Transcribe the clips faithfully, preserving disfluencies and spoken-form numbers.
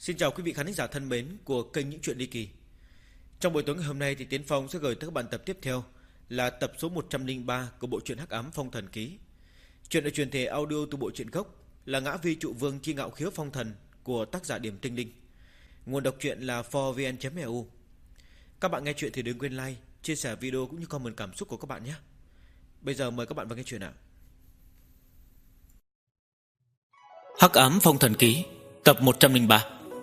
Xin chào quý vị khán giả thân mến của kênh Những Chuyện Ly Kỳ. Trong buổi tối ngày hôm nay thì Tiến Phong sẽ gửi tới các bạn tập tiếp theo là tập số một trăm lẻ ba của bộ truyện Hắc Ám Phong Thần Ký. Chuyện được truyền thể audio từ bộ truyện gốc là Ngã Vi Trụ Vương Chi Ngạo Khiếu Phong Thần của tác giả Điểm Tinh Linh. Nguồn đọc truyện là four v n chấm e u. Các bạn nghe chuyện thì đừng quên like, chia sẻ video cũng như comment cảm xúc của các bạn nhé. Bây giờ mời các bạn vào nghe chuyện ạ. Hắc Ám Phong Thần Ký tập một trăm lẻ ba.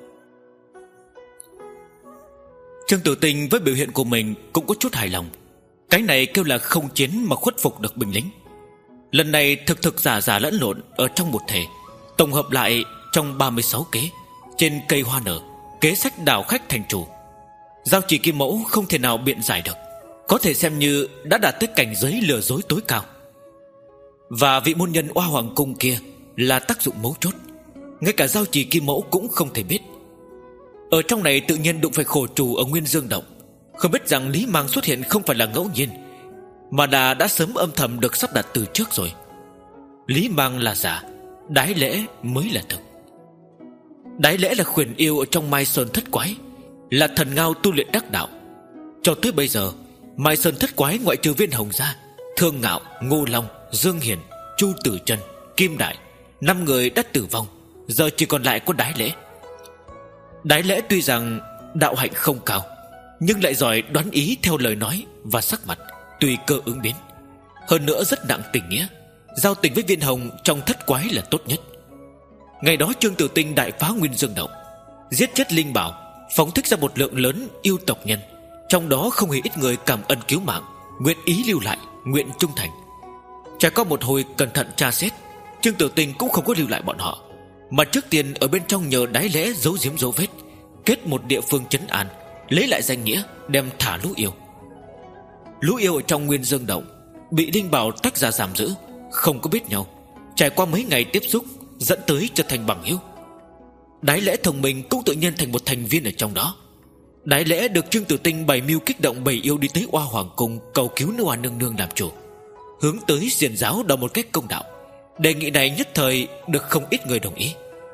Trương Tử Tinh với biểu hiện của mình cũng có chút hài lòng. Cái này kêu là không chiến mà khuất phục được binh lính. Lần này thực thực giả giả lẫn lộn ở trong một thể, tổng hợp lại trong ba mươi sáu kế. Trên cây hoa nở, kế sách đảo khách thành chủ. Giao Chỉ Kim Mẫu không thể nào biện giải được, có thể xem như đã đạt tới cảnh giới lừa dối tối cao. Và vị môn nhân Oa Hoàng Cung kia là tác dụng mấu chốt, ngay cả Giao Chỉ Kim Mẫu cũng không thể biết. Ở trong này tự nhiên đụng phải khổ chủ ở Nguyên Dương Động, không biết rằng Lý Mang xuất hiện không phải là ngẫu nhiên, mà đã đã sớm âm thầm được sắp đặt từ trước rồi. Lý Mang là giả, Đái Lễ mới là thực. Đái Lễ là khuyển yêu ở trong Mai Sơn Thất Quái, là thần ngao tu luyện đắc đạo. Cho tới bây giờ, Mai Sơn Thất Quái ngoại trừ Viên Hồng ra, Thương Ngạo, Ngô Long, Dương Hiền, Chu Tử Chân, Kim Đại, năm người đã tử vong, giờ chỉ còn lại có Đái Lễ. Đái Lễ tuy rằng đạo hạnh không cao, nhưng lại giỏi đoán ý theo lời nói và sắc mặt, tùy cơ ứng biến. Hơn nữa rất nặng tình nghĩa, giao tình với Viên Hồng trong Thất Quái là tốt nhất. Ngày đó Trương Tử Tinh đại phá Nguyên Dương Động, giết chết linh bảo, phóng thích ra một lượng lớn yêu tộc nhân, trong đó không hề ít người cảm ân cứu mạng, nguyện ý lưu lại, nguyện trung thành. Trải qua một hồi cẩn thận tra xét, Trương Tử Tinh cũng không có lưu lại bọn họ, mà trước tiên ở bên trong nhờ Đái Lễ giấu giếm dấu vết, kết một địa phương trấn an, lấy lại danh nghĩa, đem thả lũ yêu. Lũ yêu ở trong Nguyên Dương Động bị linh bảo tách ra giam giữ, không có biết nhau, trải qua mấy ngày tiếp xúc dẫn tới trở thành bằng hữu. Đái Lễ thông minh cũng tự nhiên thành một thành viên ở trong đó. Đái Lễ được Trương Tử Tinh bày mưu kích động bầy yêu đi tới Oa Hoàng Cung cầu cứu nữ Oa Nương Nương làm chủ, hướng tới xiển giáo đòi một cách công đạo. Đề nghị này nhất thời được không ít người đồng ý.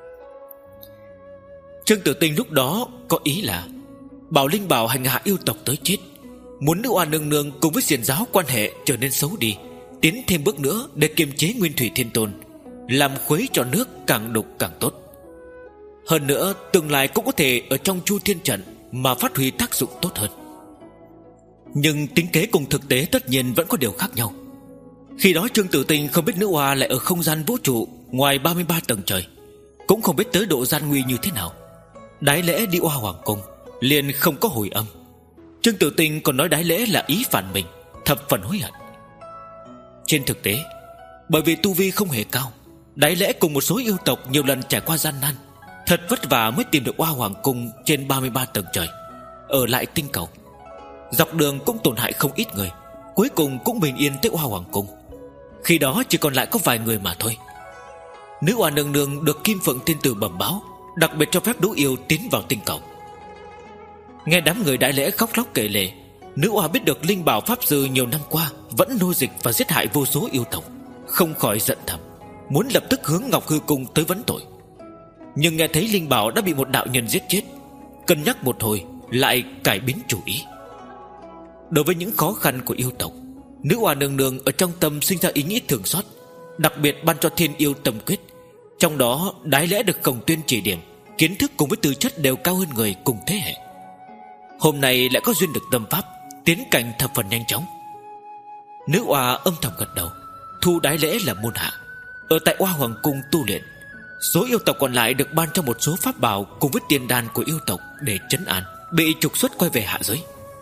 Trương Tử Tinh lúc đó có ý là bảo linh bảo hành hạ yêu tộc tới chết, muốn nữ Oa Nương Nương cùng với xiển giáo quan hệ trở nên xấu đi, tiến thêm bước nữa để kiềm chế Nguyên Thủy Thiên Tôn, làm khuấy cho nước càng đục càng tốt. Hơn nữa tương lai cũng có thể ở trong Chu Thiên Trận mà phát huy tác dụng tốt hơn. Nhưng tính kế cùng thực tế tất nhiên vẫn có điều khác nhau. Khi đó Trương Tử Tinh không biết nữ oa lại ở không gian vũ trụ ngoài ba mươi ba tầng trời, cũng không biết tới độ gian nguy như thế nào. Đái Lễ đi Oa Hoàng Cung liền không có hồi âm. Trương Tử Tinh còn nói Đái Lễ là ý phản mình, thập phần hối hận. Trên thực tế, bởi vì tu vi không hề cao, Đái Lễ cùng một số yêu tộc nhiều lần trải qua gian nan, thật vất vả mới tìm được Oa Hoàng Cung trên ba mươi ba tầng trời, ở lại tinh cầu. Dọc đường cũng tổn hại không ít người, cuối cùng cũng bình yên tới Oa Hoàng Cung. Khi đó chỉ còn lại có vài người mà thôi. Nữ Oa Nương Nương được Kim Phượng Tiên Tử bẩm báo, đặc biệt cho phép đũ yêu tiến vào tinh cầu. Nghe đám người Đái Lễ khóc lóc kể lể, nữ oa biết được linh bảo pháp sư nhiều năm qua vẫn nô dịch và giết hại vô số yêu tộc, không khỏi giận thầm, muốn lập tức hướng Ngọc Hư Cung tới vấn tội. Nhưng nghe thấy linh bảo đã bị một đạo nhân giết chết, cân nhắc một hồi lại cải biến chủ ý. Đối với những khó khăn của yêu tộc, nữ Oa Nương Nương ở trong tâm sinh ra ý nghĩ thương xót, đặc biệt ban cho Thiên Yêu Tâm Quyết. Trong đó Đái Lễ được Khổng Tuyên chỉ điểm, kiến thức cùng với tư chất đều cao hơn người cùng thế hệ. Hôm nay lại có duyên được tâm pháp, tiến cảnh thập phần nhanh chóng. Nữ oa âm thầm gật đầu, thu Đái Lễ là môn hạ, ở tại Oa Hoàng Cung tu luyện. Số yêu tộc còn lại được ban cho một số pháp bảo cùng với tiền đan của yêu tộc để trấn an, bị trục xuất quay về hạ giới.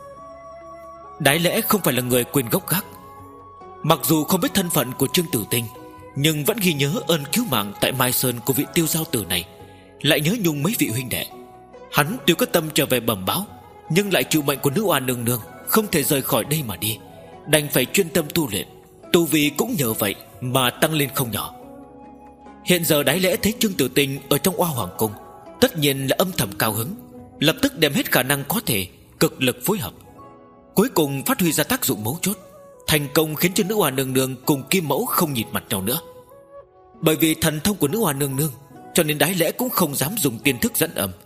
Đái Lễ không phải là người quên gốc gác. Mặc dù không biết thân phận của Trương Tử Tinh, nhưng vẫn ghi nhớ ơn cứu mạng tại Mai Sơn của vị Tiêu Giao Tử này, lại nhớ nhung mấy vị huynh đệ. Hắn tuy có tâm trở về bẩm báo, nhưng lại chịu mệnh của nữ Oa Nương Nương, không thể rời khỏi đây mà đi, đành phải chuyên tâm tu luyện. Tu vi cũng nhờ vậy mà tăng lên không nhỏ. Hiện giờ Đái Lễ thấy Trương Tử Tinh ở trong Oa Hoàng Cung, tất nhiên là âm thầm cao hứng, lập tức đem hết khả năng có thể cực lực phối hợp, cuối cùng phát huy ra tác dụng mấu chốt, thành công khiến cho nữ Oa Nương Nương cùng Kim Mẫu không nhìn mặt nhau nữa. Bởi vì thần thông của nữ Oa Nương Nương, cho nên Đái Lễ cũng không dám dùng tiên thức dẫn âm,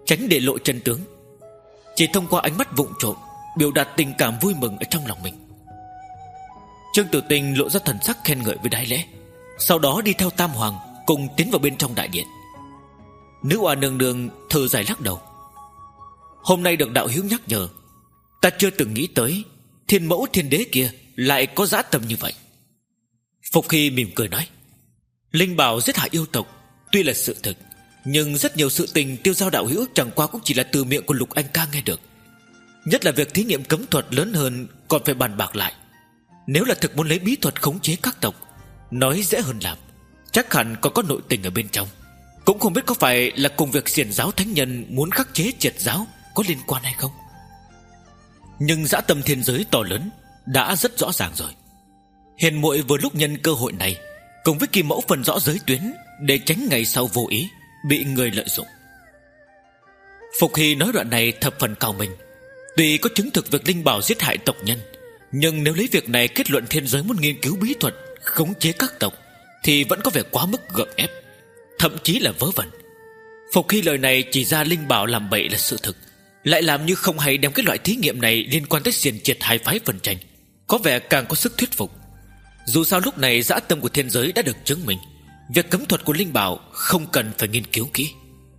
tránh để lộ chân tướng, chỉ thông qua ánh mắt vụng trộm biểu đạt tình cảm vui mừng ở trong lòng mình. Trương Tử Tinh lộ ra thần sắc khen ngợi với Đái Lễ, sau đó đi theo Tam Hoàng cùng tiến vào bên trong đại điện. Nữ oa nương nương thở dài lắc đầu. Hôm nay được đạo hữu nhắc nhở, ta chưa từng nghĩ tới thiên mẫu thiên đế kia lại có dã tâm như vậy. Phục Hy mỉm cười nói, linh bảo giết hại yêu tộc tuy là sự thực, nhưng rất nhiều sự tình tiêu giao đạo hữu chẳng qua cũng chỉ là từ miệng của Lục Anh ca nghe được. Nhất là việc thí nghiệm cấm thuật lớn hơn còn phải bàn bạc lại. Nếu là thực muốn lấy bí thuật khống chế các tộc, nói dễ hơn làm, chắc hẳn còn có nội tình ở bên trong. Cũng không biết có phải là cùng việc xiển giáo thánh nhân muốn khắc chế triệt giáo có liên quan hay không. Nhưng dã tâm thiên giới to lớn đã rất rõ ràng rồi. Hiền muội vừa lúc nhân cơ hội này cùng với Kim mẫu phân rõ giới tuyến, để tránh ngày sau vô ý bị người lợi dụng. Phục Hy nói đoạn này thập phần cao minh. Tuy có chứng thực việc linh bảo giết hại tộc nhân, nhưng nếu lấy việc này kết luận thiên giới muốn nghiên cứu bí thuật khống chế các tộc thì vẫn có vẻ quá mức gượng ép, thậm chí là vớ vẩn. Phục Hy lời này chỉ ra linh bảo làm bậy là sự thực, lại làm như không hay đem cái loại thí nghiệm này liên quan tới xiển triệt hai phái phân tranh, có vẻ càng có sức thuyết phục. Dù sao lúc này dã tâm của thiên giới đã được chứng minh, việc cấm thuật của linh bảo không cần phải nghiên cứu kỹ.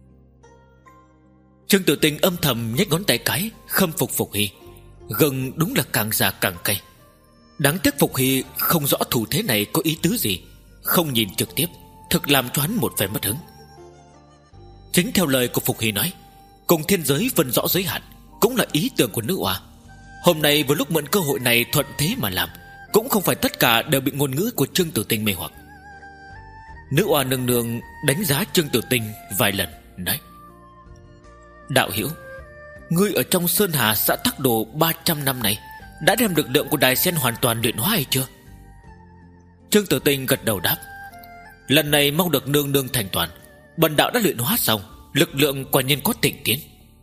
Trương Tử Tinh âm thầm nhếch ngón tay cái khâm phục Phục Hy. Gừng đúng là càng già càng cay. Đáng tiếc Phục Hy không rõ thủ thế này có ý tứ gì, không nhìn trực tiếp, thực làm cho hắn một vẻ mất hứng. Chính theo lời của Phục Hy nói, cùng thiên giới phân rõ giới hạn cũng là ý tưởng của nữ oa. Hôm nay vừa lúc mượn cơ hội này thuận thế mà làm, cũng không phải tất cả đều bị ngôn ngữ của Trương Tử Tinh mê hoặc. Nữ oa nương nương đánh giá Trương Tử Tinh vài lần, nói, đạo hữu, ngươi ở trong Sơn Hà xã Tắc Đồ ba trăm năm này đã đem lực lượng của Đài Sen hoàn toàn luyện hóa hay chưa? Trương Tử Tinh gật đầu đáp, lần này mong được nương nương thành toàn, bần đạo đã luyện hóa xong, lực lượng quả nhiên có tịnh tiến.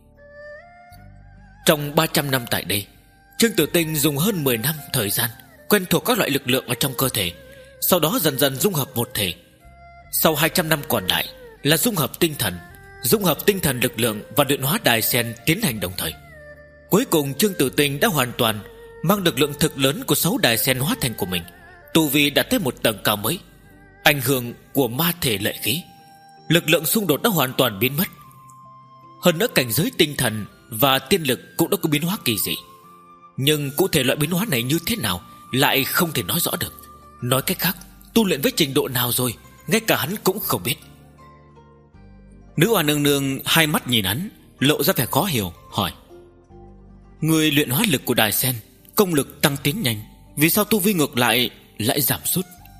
Trong ba trăm năm tại đây, Trương Tử Tinh dùng hơn mười năm thời gian quen thuộc các loại lực lượng ở trong cơ thể, sau đó dần dần dung hợp một thể. Sau hai trăm năm còn lại là dung hợp tinh thần, dung hợp tinh thần lực lượng và luyện hóa Đài Sen tiến hành đồng thời. Cuối cùng Trương Tử Tinh đã hoàn toàn mang lực lượng thực lớn của sáu Đài Sen hóa thành của mình, tu vi đã tới một tầng cao mới. Ảnh hưởng của ma thể lệ khí, lực lượng xung đột đã hoàn toàn biến mất. Hơn nữa cảnh giới tinh thần và tiên lực cũng đã có biến hóa kỳ dị, nhưng cụ thể loại biến hóa này như thế nào lại không thể nói rõ được. Nói cách khác, tu luyện với trình độ nào rồi ngay cả hắn cũng không biết. Nữ oa nương nương hai mắt nhìn hắn, lộ ra vẻ khó hiểu, hỏi, người luyện hóa lực của Đài Sen, công lực tăng tiến nhanh, vì sao tu vi ngược lại lại giảm sút?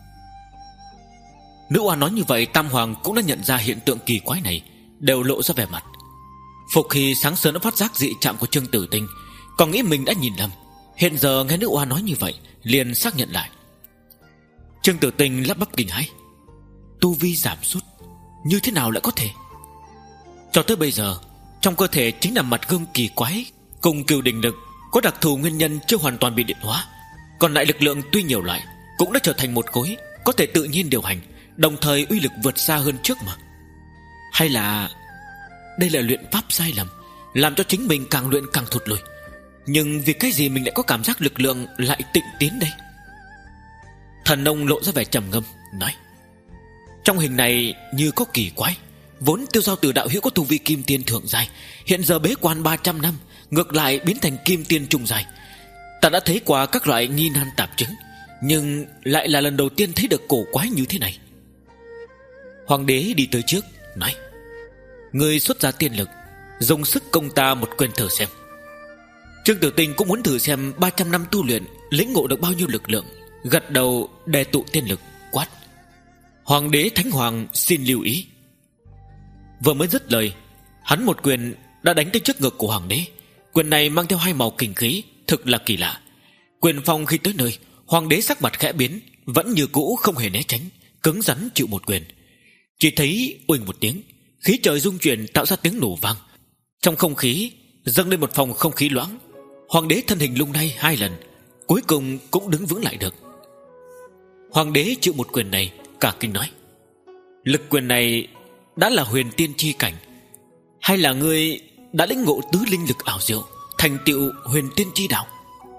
Nữ oa nói như vậy, Tam Hoàng cũng đã nhận ra hiện tượng kỳ quái này, đều lộ ra vẻ mặt. Phục Hy sáng sớm đã phát giác dị trạng của Trương Tử Tinh, còn nghĩ mình đã nhìn lầm, hiện giờ nghe nữ oa nói như vậy liền xác nhận lại. Trương Tử Tinh lắp bắp kinh hãi, tu vi giảm sút như thế nào lại có thể? Cho tới bây giờ, trong cơ thể chính là mặt gương kỳ quái cùng cừu đình lực có đặc thù nguyên nhân chưa hoàn toàn bị điện hóa, còn lại lực lượng tuy nhiều loại cũng đã trở thành một khối có thể tự nhiên điều hành, đồng thời uy lực vượt xa hơn trước mà. Hay là đây là luyện pháp sai lầm, làm cho chính mình càng luyện càng thụt lùi? Nhưng vì cái gì mình lại có cảm giác lực lượng lại tịnh tiến đây? Thần nông lộ ra vẻ trầm ngâm, nói, trong hình này như có kỳ quái. Vốn tiêu giao từ đạo hữu có tu vi kim tiên thượng giai, hiện giờ bế quan ba trăm năm ngược lại biến thành kim tiên trung giai. Ta đã thấy qua các loại nghi nan tạp chứng, nhưng lại là lần đầu tiên thấy được cổ quái như thế này. Hoàng đế đi tới trước, nói, người xuất ra tiên lực, dùng sức công ta một quyền thử xem. Trương Tử Tinh cũng muốn thử xem ba trăm năm tu luyện lĩnh ngộ được bao nhiêu lực lượng, gật đầu đề tụ tiên lực, quát, Hoàng đế Thánh Hoàng xin lưu ý. Vừa mới dứt lời, hắn một quyền đã đánh tới trước ngực của hoàng đế. Quyền này mang theo hai màu kình khí, thực là kỳ lạ. Quyền phong khi tới nơi, hoàng đế sắc mặt khẽ biến, vẫn như cũ không hề né tránh, cứng rắn chịu một quyền. Chỉ thấy uỳnh một tiếng, khí trời rung chuyển tạo ra tiếng nổ vang. Trong không khí dâng lên một phòng không khí loãng. Hoàng đế thân hình lung lay hai lần, cuối cùng cũng đứng vững lại được. Hoàng đế chịu một quyền này, cả kinh nói, lực quyền này đã là huyền tiên chi cảnh, Hay là ngươi đã lĩnh ngộ tứ linh lực ảo diệu, thành tựu huyền tiên chi đạo?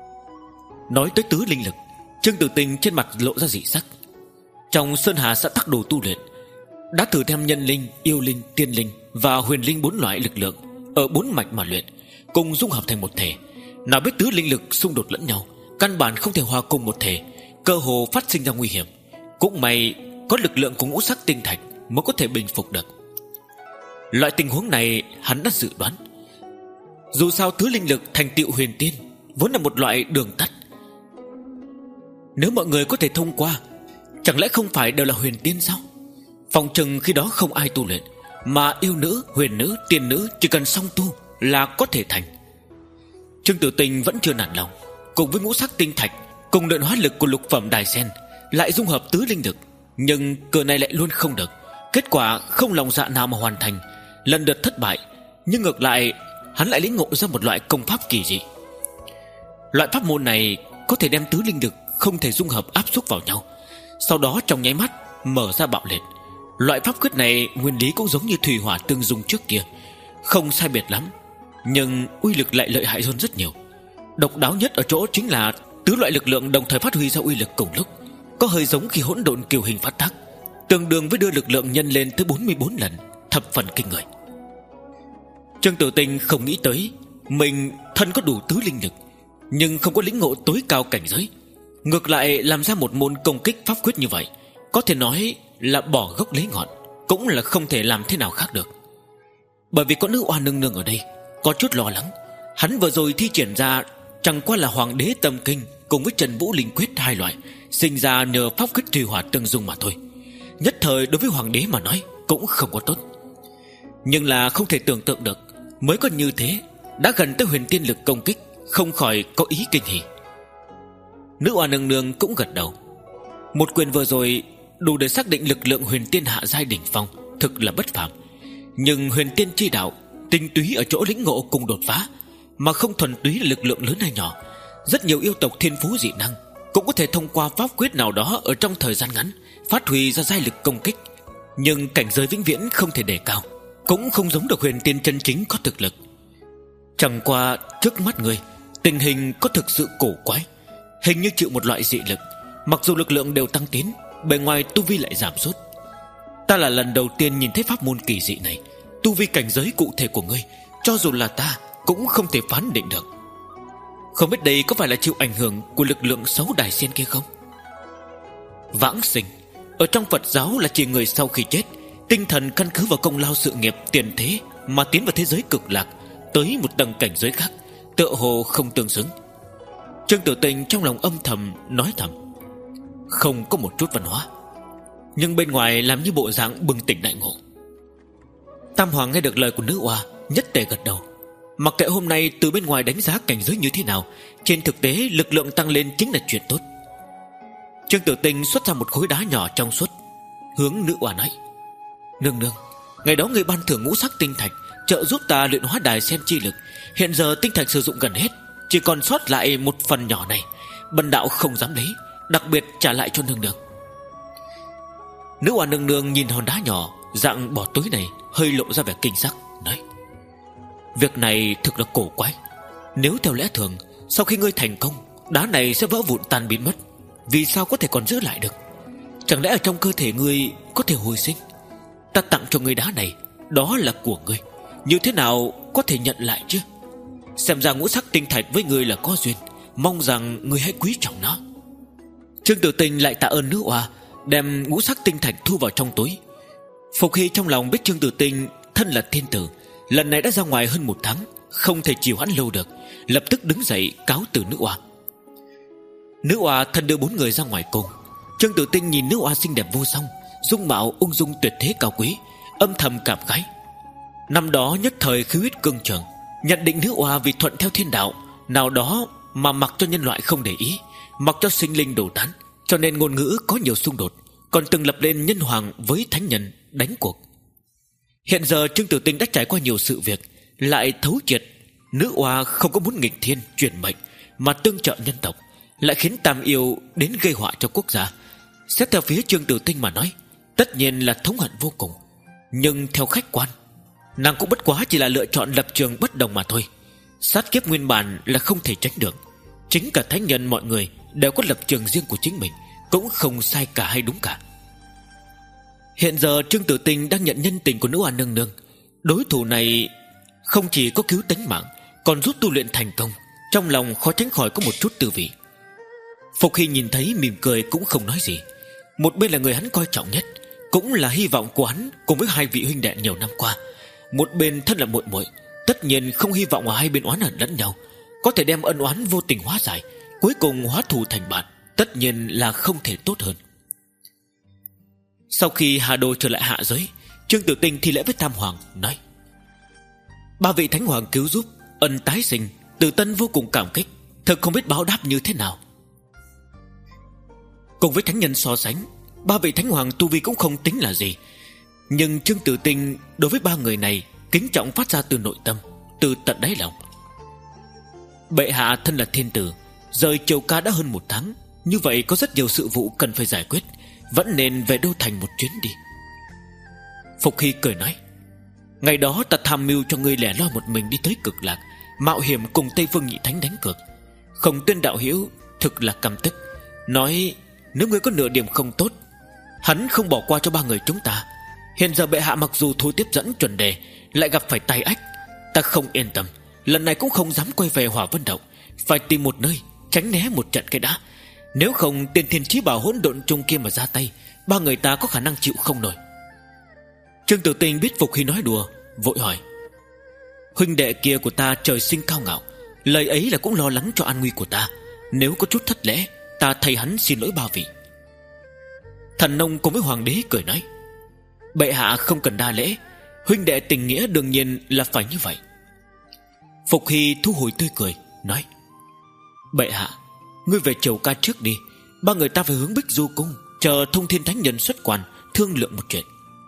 Nói tới tứ linh lực, Trương Tử Tinh trên mặt lộ ra dị sắc. Trong Sơn Hà xã tắc đồ tu luyện, đã thử thêm nhân linh, yêu linh, tiên linh và huyền linh bốn loại lực lượng ở bốn mạch mà luyện, cùng dung hợp thành một thể. Nào biết tứ linh lực xung đột lẫn nhau, căn bản không thể hòa cùng một thể, cơ hồ phát sinh ra nguy hiểm. Cũng may có lực lượng của ngũ sắc tinh thạch mới có thể bình phục được. Loại tình huống này hắn đã dự đoán. Dù sao tứ linh lực thành tựu huyền tiên vốn là một loại đường tắt. Nếu mọi người có thể thông qua, chẳng lẽ không phải đều là huyền tiên sao? Phòng chừng khi đó không ai tu luyện, mà yêu nữ, huyền nữ, tiên nữ chỉ cần song tu là có thể thành. Trương Tử Tinh vẫn chưa nản lòng. Cùng với ngũ sắc tinh thạch, cùng luyện hóa lực của lục phẩm đài sen, lại dung hợp tứ linh lực, nhưng cửa này lại luôn không được. Kết quả không lòng dạ nào mà hoàn thành, lần lượt thất bại. Nhưng ngược lại hắn lại lĩnh ngộ ra một loại công pháp kỳ dị. Loại pháp môn này có thể đem tứ linh lực không thể dung hợp áp xúc vào nhau, sau đó trong nháy mắt mở ra bạo liệt. Loại pháp quyết này nguyên lý cũng giống như thủy hỏa tương dung trước kia, không sai biệt lắm, nhưng uy lực lại lợi hại hơn rất nhiều. Độc đáo nhất ở chỗ chính là tứ loại lực lượng đồng thời phát huy ra uy lực cùng lúc, có hơi giống khi hỗn độn kiều hình phát tác, tương đương với đưa lực lượng nhân lên tới bốn mươi bốn lần, thập phần kinh người. Trương Tử Tinh không nghĩ tới mình thân có đủ tứ linh lực, nhưng không có lĩnh ngộ tối cao cảnh giới, ngược lại làm ra một môn công kích pháp quyết như vậy, có thể nói là bỏ gốc lấy ngọn, cũng là không thể làm thế nào khác được. Bởi vì có nữ oa nương nương ở đây, có chút lo lắng. Hắn vừa rồi thi triển ra chẳng qua là Hoàng Đế Tâm Kinh cùng với Trần Vũ Linh Quyết hai loại, sinh ra nhờ pháp quyết thủy hỏa tương dung mà thôi. Nhất thời đối với Hoàng Đế mà nói cũng không có tốt. Nhưng là không thể tưởng tượng được, mới có như thế đã gần tới huyền tiên lực công kích, không khỏi có ý kinh hỉ. Nữ oa nương nương cũng gật đầu. Một quyền vừa rồi đủ để xác định lực lượng huyền tiên hạ giai đỉnh phong thực là bất phàm. Nhưng huyền tiên chi đạo tinh túy ở chỗ lĩnh ngộ cùng đột phá, mà không thuần túy là lực lượng lớn hay nhỏ. Rất nhiều yêu tộc thiên phú dị năng cũng có thể thông qua pháp quyết nào đó ở trong thời gian ngắn phát huy ra giai lực công kích, nhưng cảnh giới vĩnh viễn không thể đề cao, cũng không giống được huyền tiên chân chính có thực lực. Chẳng qua trước mắt người, tình hình có thực sự cổ quái, hình như chịu một loại dị lực. Mặc dù lực lượng đều tăng tiến, bề ngoài tu vi lại giảm sút. Ta là lần đầu tiên nhìn thấy pháp môn kỳ dị này. Tu vi cảnh giới cụ thể của ngươi, cho dù là ta cũng không thể phán định được. Không biết đây có phải là chịu ảnh hưởng của lực lượng xấu đài sen kia không? Vãng sinh ở trong Phật giáo là chỉ người sau khi chết, tinh thần căn cứ vào công lao sự nghiệp tiền thế mà tiến vào thế giới cực lạc, tới một tầng cảnh giới khác, tựa hồ không tương xứng. Trương Tử Tinh trong lòng âm thầm nói thầm, không có một chút văn hóa, nhưng bên ngoài làm như bộ dạng bừng tỉnh đại ngộ. Tam Hoàng nghe được lời của nữ oa, nhất tề gật đầu. Mặc kệ hôm nay từ bên ngoài đánh giá cảnh giới như thế nào, trên thực tế lực lượng tăng lên chính là chuyện tốt. Trương Tử Tinh xuất ra một khối đá nhỏ trong suốt, hướng nữ oa nói, nương nương, ngày đó người ban thưởng ngũ sắc tinh thạch trợ giúp ta luyện hóa đài sen chi lực. Hiện giờ tinh thạch sử dụng gần hết, chỉ còn sót lại một phần nhỏ này, bần đạo không dám lấy, đặc biệt trả lại cho nương nương. Nữ oa nương nương nhìn hòn đá nhỏ dạng bỏ túi này, hơi lộ ra vẻ kinh sắc, nói, việc này thực là cổ quái. Nếu theo lẽ thường, sau khi ngươi thành công, đá này sẽ vỡ vụn tan biến mất, vì sao có thể còn giữ lại được? Chẳng lẽ ở trong cơ thể ngươi có thể hồi sinh? Ta tặng cho ngươi đá này, đó là của ngươi, như thế nào có thể nhận lại chứ? Xem ra ngũ sắc tinh thạch với ngươi là có duyên, mong rằng ngươi hãy quý trọng nó. Trương Tử Tinh lại tạ ơn nữ oa, đem ngũ sắc tinh thạch thu vào trong túi. Phục Hy trong lòng biết Trương Tử Tinh thân là thiên tử, lần này đã ra ngoài hơn một tháng, không thể chịu hắn lâu được, lập tức đứng dậy cáo từ nữ oa. Nữ oa thân đưa bốn người ra ngoài cung. Trương Tử Tinh nhìn nữ oa xinh đẹp vô song, dung mạo ung dung tuyệt thế cao quý, âm thầm cảm khái. Năm đó nhất thời khí huyết cương trường, nhận định nữ oa vì thuận theo thiên đạo nào đó mà mặc cho nhân loại không để ý, mặc cho sinh linh đổ tán, cho nên ngôn ngữ có nhiều xung đột, còn từng lập lên nhân hoàng với thánh nhân đánh cuộc. Hiện giờ Trương Tử Tinh đã trải qua nhiều sự việc, lại thấu triệt nữ oa không có muốn nghịch thiên chuyển mệnh mà tương trợ nhân tộc, lại khiến Tam Yêu đến gây họa cho quốc gia. Xét theo phía Trương Tử Tinh mà nói, tất nhiên là thống hận vô cùng. Nhưng theo khách quan, Nàng cũng bất quá chỉ là lựa chọn lập trường bất đồng mà thôi. Sát kiếp nguyên bản là không thể tránh được. Chính cả thánh nhân mọi người đều có lập trường riêng của chính mình, cũng không sai cả hay đúng cả. Hiện giờ Trương Tử Tinh đang nhận nhân tình của nữ oan nương nương. Đối thủ này không chỉ có cứu tính mạng, còn giúp tu luyện thành công. Trong lòng khó tránh khỏi có một chút tư vị. Phục Hy nhìn thấy mỉm cười cũng không nói gì. Một bên là người hắn coi trọng nhất, cũng là hy vọng của hắn cùng với hai vị huynh đệ nhiều năm qua. Một bên thân là muội muội, tất nhiên không hy vọng ở hai bên oán hận lẫn nhau, có thể đem ân oán vô tình hóa giải, cuối cùng hóa thù thành bạn, tất nhiên là không thể tốt hơn. Sau khi Hà Đồ trở lại hạ giới, Trương Tử Tinh thi lễ với Tam Hoàng, nói: ba vị thánh hoàng cứu giúp, ân tái sinh, Tử Tân vô cùng cảm kích, thật không biết báo đáp như thế nào. Cùng với thánh nhân so sánh, ba vị thánh hoàng tu vi cũng không tính là gì, nhưng Trương Tử Tinh đối với ba người này kính trọng phát ra từ nội tâm, từ tận đáy lòng. Bệ hạ thân là thiên tử, rời Triều Ca đã hơn một tháng, như vậy có rất nhiều sự vụ cần phải giải quyết, vẫn nên về Đô Thành một chuyến đi. Phục Hy cười nói: ngày đó ta tham mưu cho ngươi lẻ loi một mình đi tới Cực Lạc, mạo hiểm cùng Tây Phương Nhị Thánh đánh cược. Khổng Tuyên đạo hữu thực là căm tức, nói nếu ngươi có nửa điểm không tốt, hắn không bỏ qua cho ba người chúng ta. Hiện giờ bệ hạ mặc dù thôi tiếp dẫn chuẩn đề, lại gặp phải tai ách, ta không yên tâm, lần này cũng không dám quay về Hỏa Vân Động, phải tìm một nơi tránh né một trận cái đã. Nếu không Tiên Thiên Chí Bảo hỗn độn chung kia mà ra tay, ba người ta có khả năng chịu không nổi. Trương Tử Tinh biết Phục Hy nói đùa, vội hỏi: huynh đệ kia của ta trời sinh cao ngạo, lời ấy là cũng lo lắng cho an nguy của ta, nếu có chút thất lễ, ta thay hắn xin lỗi ba vị. Thần nông cùng với hoàng đế cười nói: bệ hạ không cần đa lễ, huynh đệ tình nghĩa đương nhiên là phải như vậy. Phục Hy thu hồi tươi cười, nói: bệ hạ, ngươi về Triều Ca trước đi, ba người ta phải hướng Bích Du Cung, chờ Thông Thiên Thánh Nhân xuất quan, thương lượng một chuyện.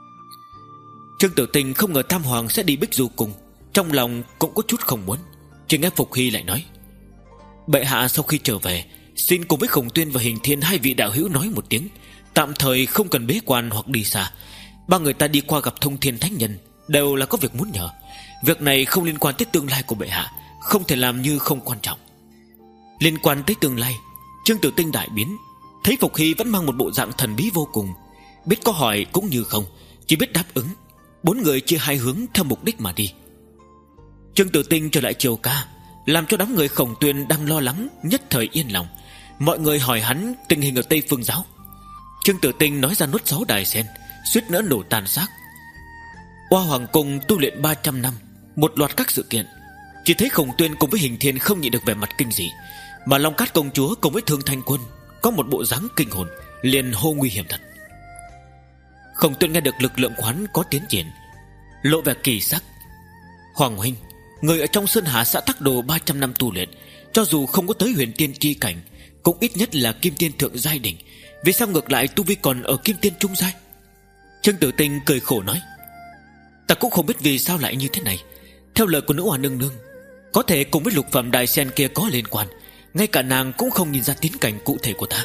Trương Tử Tinh không ngờ Tam Hoàng sẽ đi Bích Du Cung, trong lòng cũng có chút không muốn, chỉ nghe Phục Hy lại nói: bệ hạ sau khi trở về, xin cùng với Khổng Tuyên và Hình Thiên hai vị đạo hữu nói một tiếng, tạm thời không cần bế quan hoặc đi xa. Ba người ta đi qua gặp Thông Thiên Thánh Nhân đều là có việc muốn nhờ. Việc này không liên quan tới tương lai của bệ hạ, không thể làm như không quan trọng. Liên quan tới tương lai, Trương Tử Tinh đại biến, thấy Phục Hy vẫn mang một bộ dạng thần bí vô cùng, biết có hỏi cũng như không, chỉ biết đáp ứng. Bốn người chia hai hướng theo mục đích mà đi. Trương Tử Tinh trở lại Triều Ca, làm cho đám người Khổng Tuyên đang lo lắng nhất thời yên lòng. Mọi người hỏi hắn tình hình ở Tây Phương Giáo. Trương Tử Tinh nói ra nốt sáu đài sen, suýt nữa nổ tan xác. Oa Hoàng Cung tu luyện ba trăm năm, một loạt các sự kiện. Chỉ thấy Khổng Tuyên cùng với Hình Thiên không nhịn được vẻ mặt kinh dị, mà Long Cát công chúa cùng với Thương Thanh Quân có một bộ dáng kinh hồn, liền hô nguy hiểm thật. Khổng Tuyên nghe được lực lượng của hắn có tiến triển, lộ vẻ kỳ sắc: Hoàng huynh, người ở trong Sơn Hà xã Tắc Đồ ba trăm năm tu luyện, cho dù không có tới huyền tiên chi cảnh, cũng ít nhất là kim tiên thượng giai đỉnh, vì sao ngược lại tu vi còn ở kim tiên trung giai? Trương Tử Tinh cười khổ nói: ta cũng không biết vì sao lại như thế này. Theo lời của nữ hoa nương nương, có thể cùng với lục phẩm đài sen kia có liên quan, ngay cả nàng cũng không nhìn ra tiến cảnh cụ thể của ta.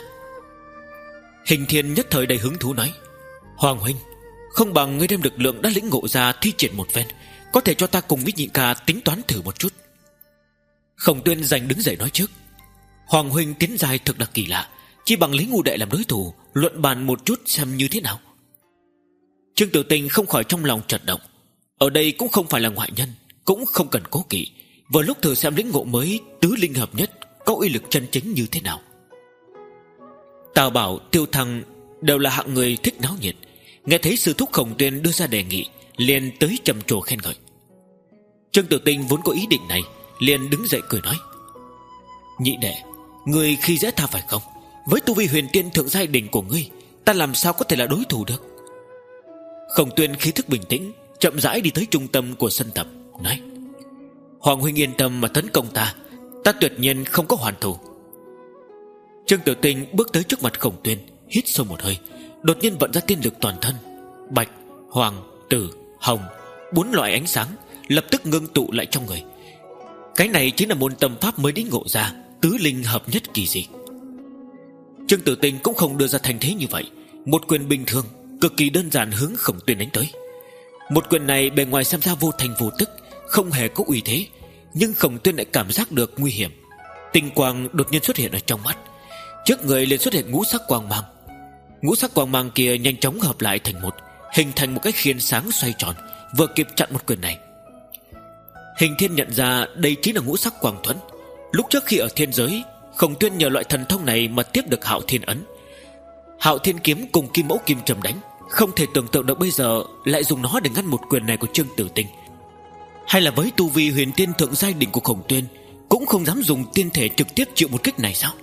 Hình Thiên nhất thời đầy hứng thú nói: Hoàng huynh, không bằng ngươi đem lực lượng đã lĩnh ngộ ra thi triển một phen, có thể cho ta cùng với nhị ca tính toán thử một chút. Khổng Tuyên giành đứng dậy nói trước: Hoàng huynh tiến giai thực là kỳ lạ, chỉ bằng lấy ngu đệ làm đối thủ, luận bàn một chút xem như thế nào. Trương Tử Tinh không khỏi trong lòng chợt động. Ở đây cũng không phải là ngoại nhân, cũng không cần cố kỵ, vừa lúc thử xem lĩnh ngộ mới tứ linh hợp nhất có uy lực chân chính như thế nào. Tào Bảo, Tiêu Thăng đều là hạng người thích náo nhiệt, nghe thấy sư thúc Khổng Tuyên đưa ra đề nghị, liền tới trầm trồ khen ngợi. Trương Tử Tinh vốn có ý định này, liền đứng dậy cười nói: Nhị đệ, ngươi khi dễ ta phải không? Với tu vi huyền tiên thượng giai đỉnh của ngươi, ta làm sao có thể là đối thủ được? Khổng Tuyên khí thức bình tĩnh, chậm rãi đi tới trung tâm của sân tập, nói: Hoàng huynh yên tâm mà tấn công ta, ta tuyệt nhiên không có hoàn thủ. Trương Tử Tinh bước tới trước mặt Khổng Tuyên, hít sâu một hơi, đột nhiên vận ra tiên lực toàn thân, bạch, hoàng, tử, hồng, bốn loại ánh sáng lập tức ngưng tụ lại trong người. Cái này chính là môn tâm pháp mới đính ngộ ra, tứ linh hợp nhất kỳ dị. Trương Tử Tinh cũng không đưa ra thành thế như vậy, một quyền bình thường cực kỳ đơn giản hướng Khổng Tuyên đánh tới. Một quyền này bề ngoài xem ra vô thành vô tức, không hề có uy thế, nhưng Khổng Tuyên lại cảm giác được nguy hiểm. Tinh quang đột nhiên xuất hiện ở trong mắt, trước người liền xuất hiện ngũ sắc quang mang. Ngũ sắc quang mang kia nhanh chóng hợp lại thành một, hình thành một cái khiên sáng xoay tròn, vừa kịp chặn một quyền này. Hình Thiên nhận ra đây chính là ngũ sắc quang thuẫn. Lúc trước khi ở thiên giới, Khổng Tuyên nhờ loại thần thông này mà tiếp được Hạo Thiên ấn. Hạo Thiên kiếm cùng Kim Mẫu Kim Trầm đánh, không thể tưởng tượng được bây giờ lại dùng nó để ngăn một quyền này của Trương Tử Tinh. Hay là với tu vi huyền tiên thượng giai đỉnh của Khổng Tuyên, cũng không dám dùng tiên thể trực tiếp chịu một kích này sao?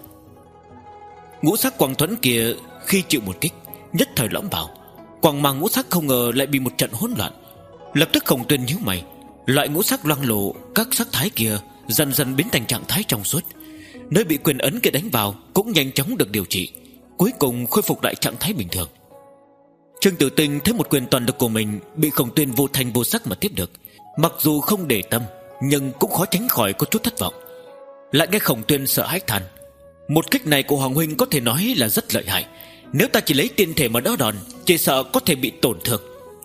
Ngũ sắc quang thuẫn kia khi chịu một kích, nhất thời lõm vào, quang mang ngũ sắc không ngờ lại bị một trận hỗn loạn. Lập tức Khổng Tuyên nhíu mày, loại ngũ sắc loang lổ các sắc thái kia dần dần biến thành trạng thái trong suốt. Nơi bị quyền ấn kia đánh vào cũng nhanh chóng được điều trị, cuối cùng khôi phục lại trạng thái bình thường. Trương Tử Tinh thấy một quyền toàn lực của mình bị Khổng Tuyên vô thanh vô sắc mà tiếp được, mặc dù không để tâm nhưng cũng khó tránh khỏi có chút thất vọng. Lại nghe Khổng Tuyên sợ hãi than, một kích này của Hoàng huynh có thể nói là rất lợi hại, nếu ta chỉ lấy tiên thể mà đỡ đòn, chỉ sợ có thể bị tổn thương.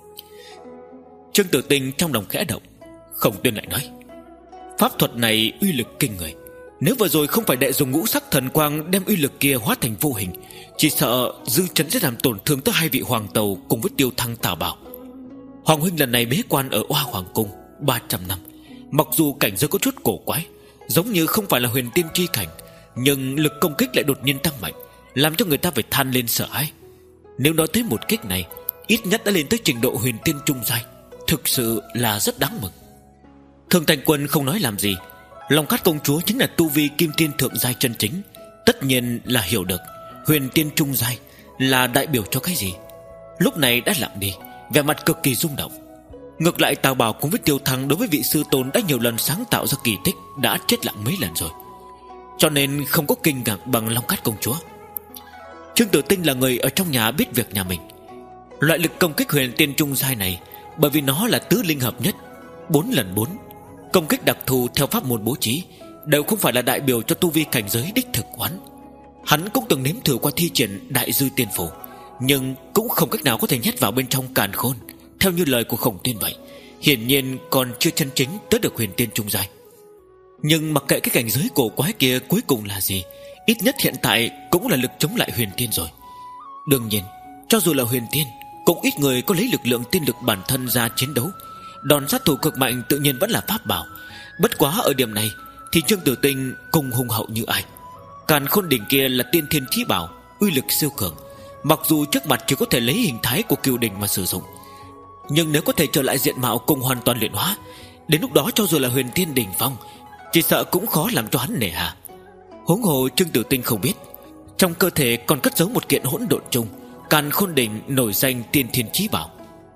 Trương Tử Tinh trong lòng khẽ động. Khổng Tuyên lại nói, pháp thuật này uy lực kinh người, nếu vừa rồi không phải đệ dùng ngũ sắc thần quang đem uy lực kia hóa thành vô hình, chỉ sợ dư chấn sẽ làm tổn thương tới hai vị hoàng tàu cùng với Tiêu Thăng Tào Bảo. Hoàng huynh lần này bế quan ở Oa Hoàng Cung ba trăm năm, mặc dù cảnh giới có chút cổ quái, giống như không phải là huyền tiên chi cảnh, nhưng lực công kích lại đột nhiên tăng mạnh, làm cho người ta phải than lên sợ hãi. Nếu nói tới một kích này, ít nhất đã lên tới trình độ huyền tiên trung giai, thực sự là rất đáng mừng. Thường Thành Quân không nói làm gì, Long Cát công chúa chính là tu vi kim tiên thượng giai chân chính, tất nhiên là hiểu được huyền tiên trung giai là đại biểu cho cái gì. Lúc này đã lặng đi, vẻ mặt cực kỳ rung động. Ngược lại Tào Bảo cùng với Tiêu Thăng đối với vị sư tôn đã nhiều lần sáng tạo ra kỳ tích đã chết lặng mấy lần rồi, cho nên không có kinh ngạc bằng Long Cát công chúa. Trương Tử Tinh là người ở trong nhà biết việc nhà mình. Loại lực công kích huyền tiên trung giai này, bởi vì nó là tứ linh hợp nhất, bốn lần bốn công kích đặc thù theo pháp môn bố trí, đều không phải là đại biểu cho tu vi cảnh giới đích thực quán. Hắn cũng từng nếm thử qua thi triển đại dư tiên phủ, nhưng cũng không cách nào có thể nhét vào bên trong càn khôn, theo như lời của Khổng Tuyên vậy. Hiển nhiên còn chưa chân chính tới được huyền tiên trung giai. Nhưng mặc kệ cái cảnh giới cổ quái kia cuối cùng là gì, ít nhất hiện tại cũng là lực chống lại huyền tiên rồi. Đương nhiên, cho dù là huyền tiên, cũng ít người có lấy lực lượng tiên lực bản thân ra chiến đấu. Đòn sát thủ cực mạnh tự nhiên vẫn là pháp bảo. Bất quá ở điểm này thì Trương Tử Tinh cùng hùng hậu như ai. Càn khôn đỉnh kia là tiên thiên chí bảo, uy lực siêu cường, mặc dù trước mặt chỉ có thể lấy hình thái của cửu đỉnh mà sử dụng, nhưng nếu có thể trở lại diện mạo cùng hoàn toàn luyện hóa, đến lúc đó cho dù là huyền tiên đỉnh phong, chỉ sợ cũng khó làm cho hắn nể hà. Huống hồ Trương Tử Tinh không biết, trong cơ thể còn cất giấu một kiện hỗn độn chung, càn khôn đỉnh nổi danh tiên thiên chí bảo.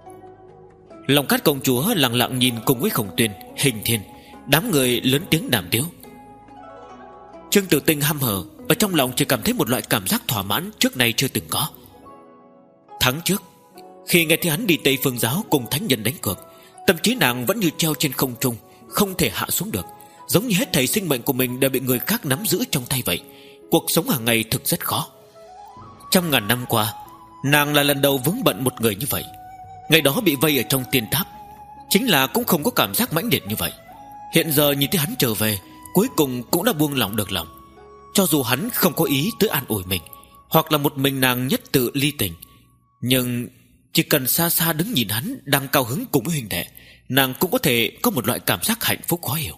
Long Cát công chúa lặng lặng nhìn cùng với Khổng Tuyên, Hình Thiên, đám người lớn tiếng đàm tiếu. Trương Tử Tinh hăm hở, ở trong lòng chỉ cảm thấy một loại cảm giác thỏa mãn trước nay chưa từng có. Tháng trước, khi nghe thấy hắn đi Tây Phương Giáo cùng thánh nhân đánh cược, tâm trí nàng vẫn như treo trên không trung, không thể hạ xuống được, giống như hết thảy sinh mệnh của mình đều bị người khác nắm giữ trong tay vậy. Cuộc sống hàng ngày thực rất khó. Trong ngàn năm qua, nàng là lần đầu vướng bận một người như vậy. Ngày đó bị vây ở trong tiên tháp, chính là cũng không có cảm giác mãnh liệt như vậy. Hiện giờ nhìn thấy hắn trở về, cuối cùng cũng đã buông lòng được lòng. Cho dù hắn không có ý tới an ủi mình, hoặc là một mình nàng nhất tự ly tình, nhưng chỉ cần xa xa đứng nhìn hắn đang cao hứng cùng với huynh đệ, nàng cũng có thể có một loại cảm giác hạnh phúc khó hiểu.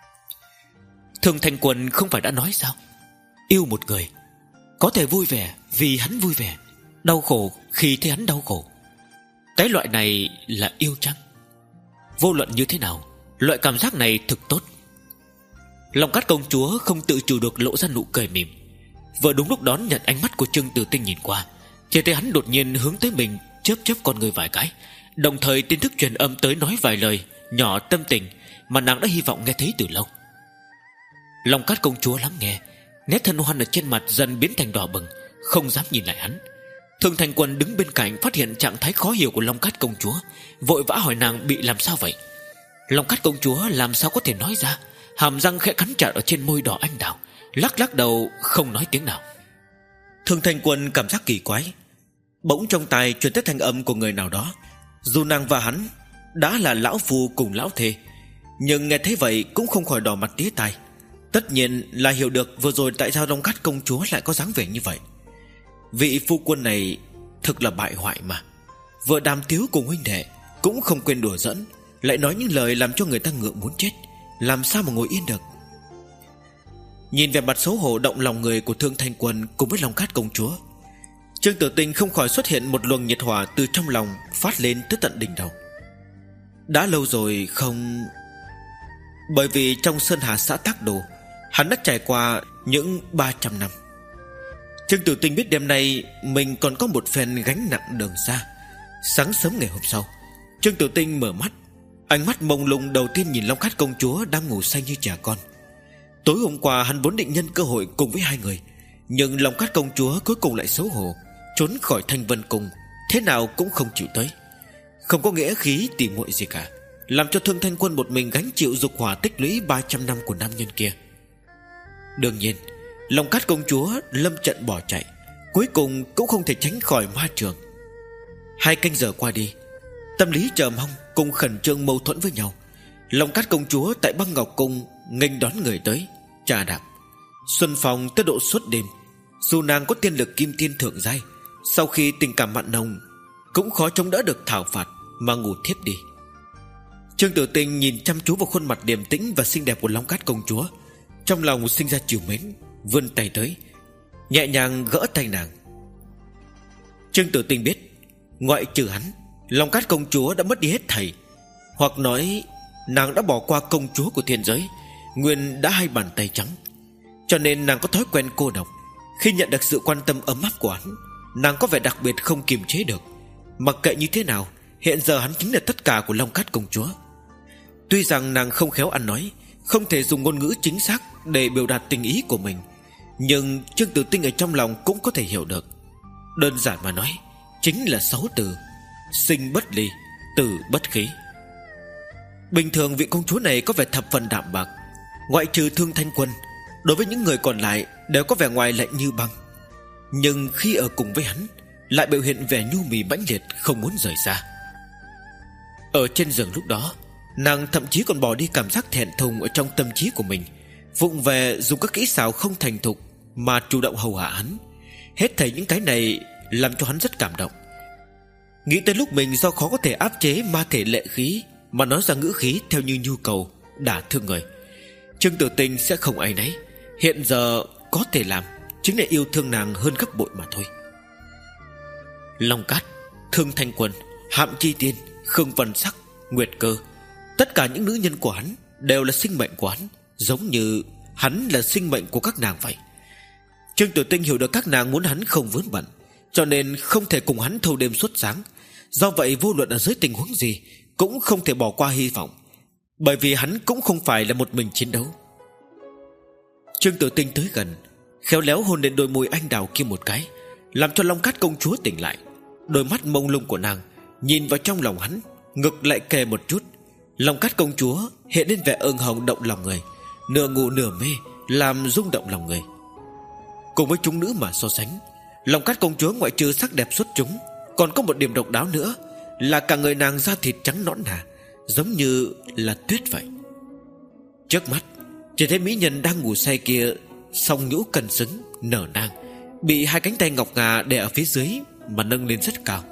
Thường Thành Quân không phải đã nói sao, yêu một người có thể vui vẻ vì hắn vui vẻ, đau khổ khi thấy hắn đau khổ. Cái loại này là yêu chăng? Vô luận như thế nào, loại cảm giác này thực tốt. Long Cát công chúa không tự chủ được lộ ra nụ cười mỉm. Vừa đúng lúc đón nhận ánh mắt của Trương Tử Tinh nhìn qua, chỉ thấy hắn đột nhiên hướng tới mình, chớp chớp con người vài cái, đồng thời tin tức truyền âm tới nói vài lời nhỏ tâm tình mà nàng đã hy vọng nghe thấy từ lâu. Long Cát công chúa lắng nghe, nét thân hoan ở trên mặt dần biến thành đỏ bừng, không dám nhìn lại hắn. Thường Thành Quân đứng bên cạnh phát hiện trạng thái khó hiểu của Long Cát công chúa, vội vã hỏi nàng bị làm sao vậy. Long Cát công chúa làm sao có thể nói ra, hàm răng khẽ cắn chặt ở trên môi đỏ anh đào, lắc lắc đầu không nói tiếng nào. Thường Thành Quân cảm giác kỳ quái, bỗng trong tai truyền tới thanh âm của người nào đó. Dù nàng và hắn đã là lão phu cùng lão thê, nhưng nghe thấy vậy cũng không khỏi đỏ mặt tía tai. Tất nhiên là hiểu được vừa rồi tại sao Long Cát công chúa lại có dáng vẻ như vậy. Vị phu quân này thực là bại hoại mà. Vừa đàm tiếu cùng huynh đệ cũng không quên đùa giỡn, lại nói những lời làm cho người ta ngượng muốn chết. Làm sao mà ngồi yên được. Nhìn vẻ mặt xấu hổ động lòng người của Thương Thanh Quân cùng với Long Cát công chúa, Trương Tử Tinh không khỏi xuất hiện một luồng nhiệt hỏa từ trong lòng phát lên tới tận đỉnh đầu. Đã lâu rồi không... Bởi vì trong Sơn Hà xã Tác Đồ, hắn đã trải qua những ba trăm năm. Trương Tử Tinh biết đêm nay mình còn có một phen gánh nặng đường xa. Sáng sớm ngày hôm sau, Trương Tử Tinh mở mắt, ánh mắt mông lung đầu tiên nhìn Long Cát công chúa đang ngủ say như trẻ con. Tối hôm qua hắn vốn định nhân cơ hội cùng với hai người, nhưng Long Cát công chúa cuối cùng lại xấu hổ trốn khỏi Thanh Vân Cung, thế nào cũng không chịu tới. Không có nghĩa khí tỉ muội gì cả, làm cho Thương Thanh Quân một mình gánh chịu dục hỏa tích lũy ba trăm năm của nam nhân kia. Đương nhiên Long Cát công chúa lâm trận bỏ chạy, cuối cùng cũng không thể tránh khỏi ma trường. Hai canh giờ qua đi, tâm lý chờ mong cùng khẩn trương mâu thuẫn với nhau. Long Cát công chúa tại Băng Ngọc Cung nghênh đón người tới, trà đạp xuân phong tới độ suốt đêm. Dù nàng có tiên lực kim tiên thượng giai, sau khi tình cảm mặn nồng cũng khó chống đỡ được thảo phạt mà ngủ thiếp đi. Trương Tử Tinh nhìn chăm chú vào khuôn mặt điềm tĩnh và xinh đẹp của Long Cát công chúa, trong lòng sinh ra trìu mến, vươn tay tới nhẹ nhàng gỡ tay nàng. Trương Tử Tinh biết ngoại trừ hắn, Long Cát công chúa đã mất đi hết thảy, hoặc nói nàng đã bỏ qua công chúa của thiên giới, nguyên đã hai bàn tay trắng. Cho nên nàng có thói quen cô độc. Khi nhận được sự quan tâm ấm áp của hắn, nàng có vẻ đặc biệt không kiềm chế được. Mặc kệ như thế nào, hiện giờ hắn chính là tất cả của Long Cát công chúa. Tuy rằng nàng không khéo ăn nói, không thể dùng ngôn ngữ chính xác để biểu đạt tình ý của mình, nhưng Trương Tử Tinh ở trong lòng cũng có thể hiểu được. Đơn giản mà nói, chính là sáu từ: sinh bất ly, tử bất khí. Bình thường vị công chúa này có vẻ thập phần đạm bạc, ngoại trừ Thương Thanh Quân, đối với những người còn lại đều có vẻ ngoài lạnh như băng. Nhưng khi ở cùng với hắn, lại biểu hiện vẻ nhu mì mãnh liệt, không muốn rời xa. Ở trên giường lúc đó, nàng thậm chí còn bỏ đi cảm giác thẹn thùng ở trong tâm trí của mình, vụng về dùng các kỹ xảo không thành thục mà chủ động hầu hạ hắn. Hết thảy những cái này làm cho hắn rất cảm động. Nghĩ tới lúc mình do khó có thể áp chế ma thể lệ khí mà nói ra ngữ khí theo như nhu cầu đả thương người, Trương Tử Tinh sẽ không áy náy. Hiện giờ có thể làm chính là yêu thương nàng hơn gấp bội mà thôi. Long Cát, Thương Thanh Quân, Hạm Chi Tiên, Khương Vân Sắc, Nguyệt Cơ, tất cả những nữ nhân của hắn đều là sinh mệnh của hắn, giống như hắn là sinh mệnh của các nàng vậy. Trương Tử Tinh hiểu được các nàng muốn hắn không vướng bận, cho nên không thể cùng hắn thâu đêm suốt sáng. Do vậy vô luận ở dưới tình huống gì cũng không thể bỏ qua hy vọng, bởi vì hắn cũng không phải là một mình chiến đấu. Trương Tử Tinh tới gần, khéo léo hôn lên đôi môi anh đào kia một cái, làm cho Long Cát công chúa tỉnh lại. Đôi mắt mông lung của nàng nhìn vào trong lòng hắn, ngực lại kề một chút. Long Cát công chúa hiện lên vẻ ửng hồng động lòng người, nửa ngủ nửa mê, làm rung động lòng người. Cùng với chúng nữ mà so sánh, Long Cát công chúa ngoại trừ sắc đẹp xuất chúng, còn có một điểm độc đáo nữa là cả người nàng da thịt trắng nõn nà, giống như là tuyết vậy. Trước mắt chỉ thấy mỹ nhân đang ngủ say kia song nhũ cân xứng nở nang, bị hai cánh tay ngọc ngà đè ở phía dưới mà nâng lên rất cao.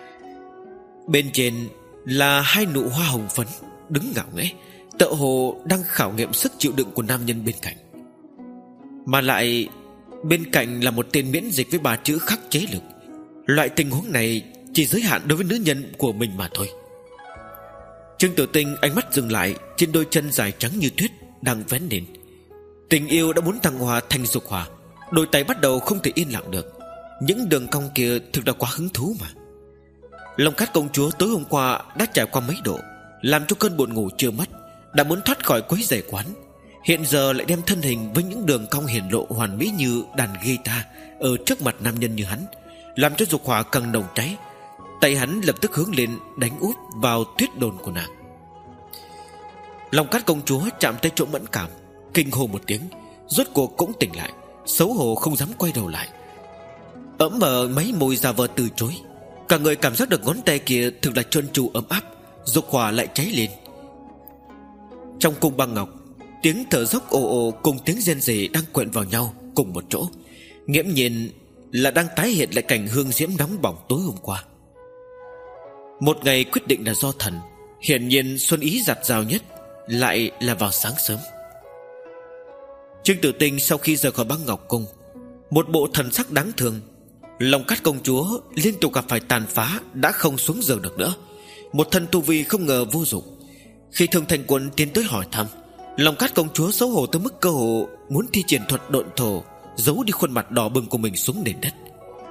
Bên trên là hai nụ hoa hồng phấn đứng ngạo nghễ, tựa hồ đang khảo nghiệm sức chịu đựng của nam nhân bên cạnh. Mà lại bên cạnh là một tên miễn dịch với ba chữ khắc chế lực. Loại tình huống này chỉ giới hạn đối với nữ nhân của mình mà thôi. Trương Tử Tinh ánh mắt dừng lại trên đôi chân dài trắng như tuyết đang vén lên. Tình yêu đã muốn thăng hoa thành dục hỏa, đôi tay bắt đầu không thể yên lặng được. Những đường cong kia thực là quá hứng thú mà. Long Cát công chúa tối hôm qua đã trải qua mấy độ, làm cho cơn buồn ngủ chưa mất, đã muốn thoát khỏi quấy rầy quán. Hiện giờ lại đem thân hình với những đường cong hiển lộ hoàn mỹ như đàn guitar ở trước mặt nam nhân như hắn, làm cho dục hỏa càng nồng cháy. Tay hắn lập tức hướng lên đánh úp vào tuyết đồn của nàng. Long Cát công chúa chạm tới chỗ mẫn cảm, kinh hô một tiếng, rốt cuộc cũng tỉnh lại, xấu hổ không dám quay đầu lại, ỡm mở mấy môi ra vờ từ chối. Cả người cảm giác được ngón tay kia thực là trơn tru ấm áp, dục hỏa lại cháy lên. Trong cung băng ngọc, tiếng thở dốc ồ ồ cùng tiếng rên rỉ đang quyện vào nhau cùng một chỗ, nghiễm nhiên là đang tái hiện lại cảnh hương diễm nóng bỏng tối hôm qua. Một ngày quyết định là do thần. Hiển nhiên xuân ý giặt rào nhất lại là vào sáng sớm. Trương Tử Tinh sau khi rời khỏi băng ngọc cung, một bộ thần sắc đáng thương. Long Cát công chúa liên tục gặp phải tàn phá, đã không xuống giường được nữa. Một thân tu vi không ngờ vô dụng. Khi Thương Thành Quân tiến tới hỏi thăm, Long Cát công chúa xấu hổ tới mức cơ hồ muốn thi triển thuật độn thổ, giấu đi khuôn mặt đỏ bừng của mình xuống nền đất.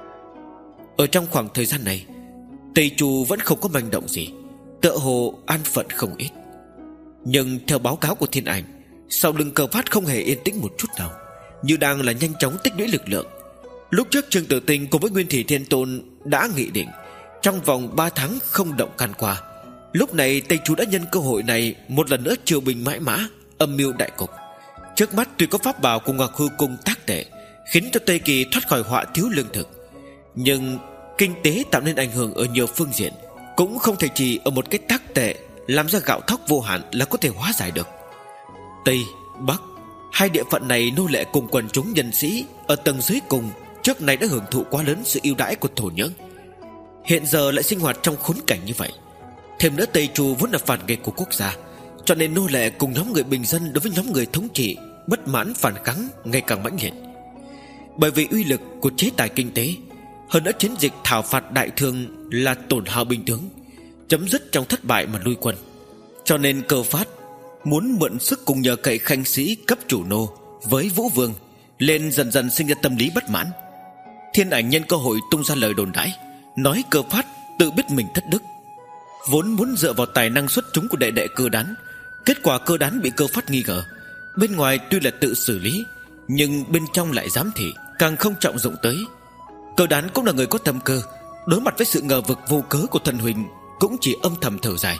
Ở trong khoảng thời gian này, Tây Chu vẫn không có manh động gì, tựa hồ an phận không ít. Nhưng theo báo cáo của Thiên Ảnh, sau lưng Cơ Phát không hề yên tĩnh một chút nào, như đang là nhanh chóng tích lũy lực lượng. Lúc trước Trương Tử Tinh cùng với Nguyên Thủy Thiên Tôn đã nghị định trong vòng ba tháng không động can qua. Lúc này Tây Chu đã nhân cơ hội này một lần nữa triều bình mãi mã, âm mưu đại cục. Trước mắt tuy có pháp bảo cùng Ngọc Hư Cung tác tệ, khiến cho Tây Kỳ thoát khỏi họa thiếu lương thực, nhưng kinh tế tạo nên ảnh hưởng ở nhiều phương diện, cũng không thể chỉ ở một cái tác tệ làm ra gạo thóc vô hạn là có thể hóa giải được. Tây, Bắc, hai địa phận này nô lệ cùng quần chúng nhân sĩ ở tầng dưới cùng trước này đã hưởng thụ quá lớn sự ưu đãi của thổ nhưỡng, hiện giờ lại sinh hoạt trong khốn cảnh như vậy. Thêm nữa Tây Chu vốn là phản nghịch của quốc gia, cho nên nô lệ cùng nhóm người bình dân đối với nhóm người thống trị bất mãn phản kháng ngày càng mãnh liệt. Bởi vì uy lực của chế tài kinh tế, hơn nữa chiến dịch thảo phạt đại thương là tổn hao binh tướng, chấm dứt trong thất bại mà lui quân, cho nên Cơ Phát muốn mượn sức cùng nhờ cậy khanh sĩ cấp chủ nô với Vũ Vương, lên dần dần sinh ra tâm lý bất mãn. Thiên Ảnh nhân cơ hội tung ra lời đồn đãi, nói Cơ Phát tự biết mình thất đức, vốn muốn dựa vào tài năng xuất chúng của đệ đệ Cơ Đán. Kết quả Cơ Đán bị Cơ Phát nghi ngờ, bên ngoài tuy là tự xử lý, nhưng bên trong lại giám thị, càng không trọng dụng tới. Cơ Đán cũng là người có tâm cơ, đối mặt với sự ngờ vực vô cớ của thần huynh cũng chỉ âm thầm thở dài.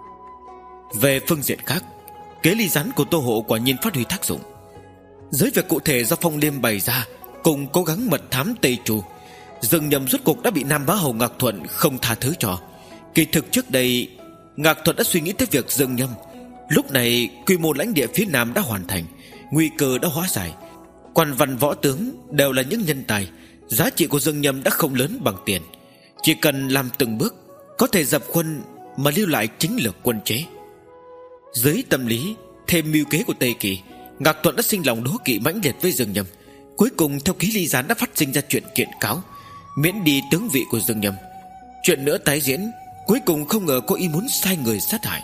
Về phương diện khác, kế ly rắn của Tô Hộ quả nhiên phát huy tác dụng. Giới việc cụ thể do Phong Liêm bày ra, cùng cố gắng mật thám Tây Chu, Dương Nhâm rốt cuộc đã bị Nam Bá Hầu Ngạc Thuận không tha thứ cho. Kỳ thực trước đây Ngạc Thuận đã suy nghĩ tới việc Dương Nhâm. Lúc này quy mô lãnh địa phía Nam đã hoàn thành, nguy cơ đã hóa giải, quan văn võ tướng đều là những nhân tài. Giá trị của Dương Nhâm đã không lớn bằng tiền, chỉ cần làm từng bước có thể dập quân mà lưu lại chính lược quân chế. Dưới tâm lý thêm mưu kế của Tây Kỳ, Ngạc Thuận đã sinh lòng đố kỵ mãnh liệt với Dương Nhâm. Cuối cùng theo ký ly gián đã phát sinh ra chuyện kiện cáo, miễn đi tướng vị của Dương Nhâm. Chuyện nữa tái diễn, cuối cùng không ngờ có ý muốn sai người sát hại.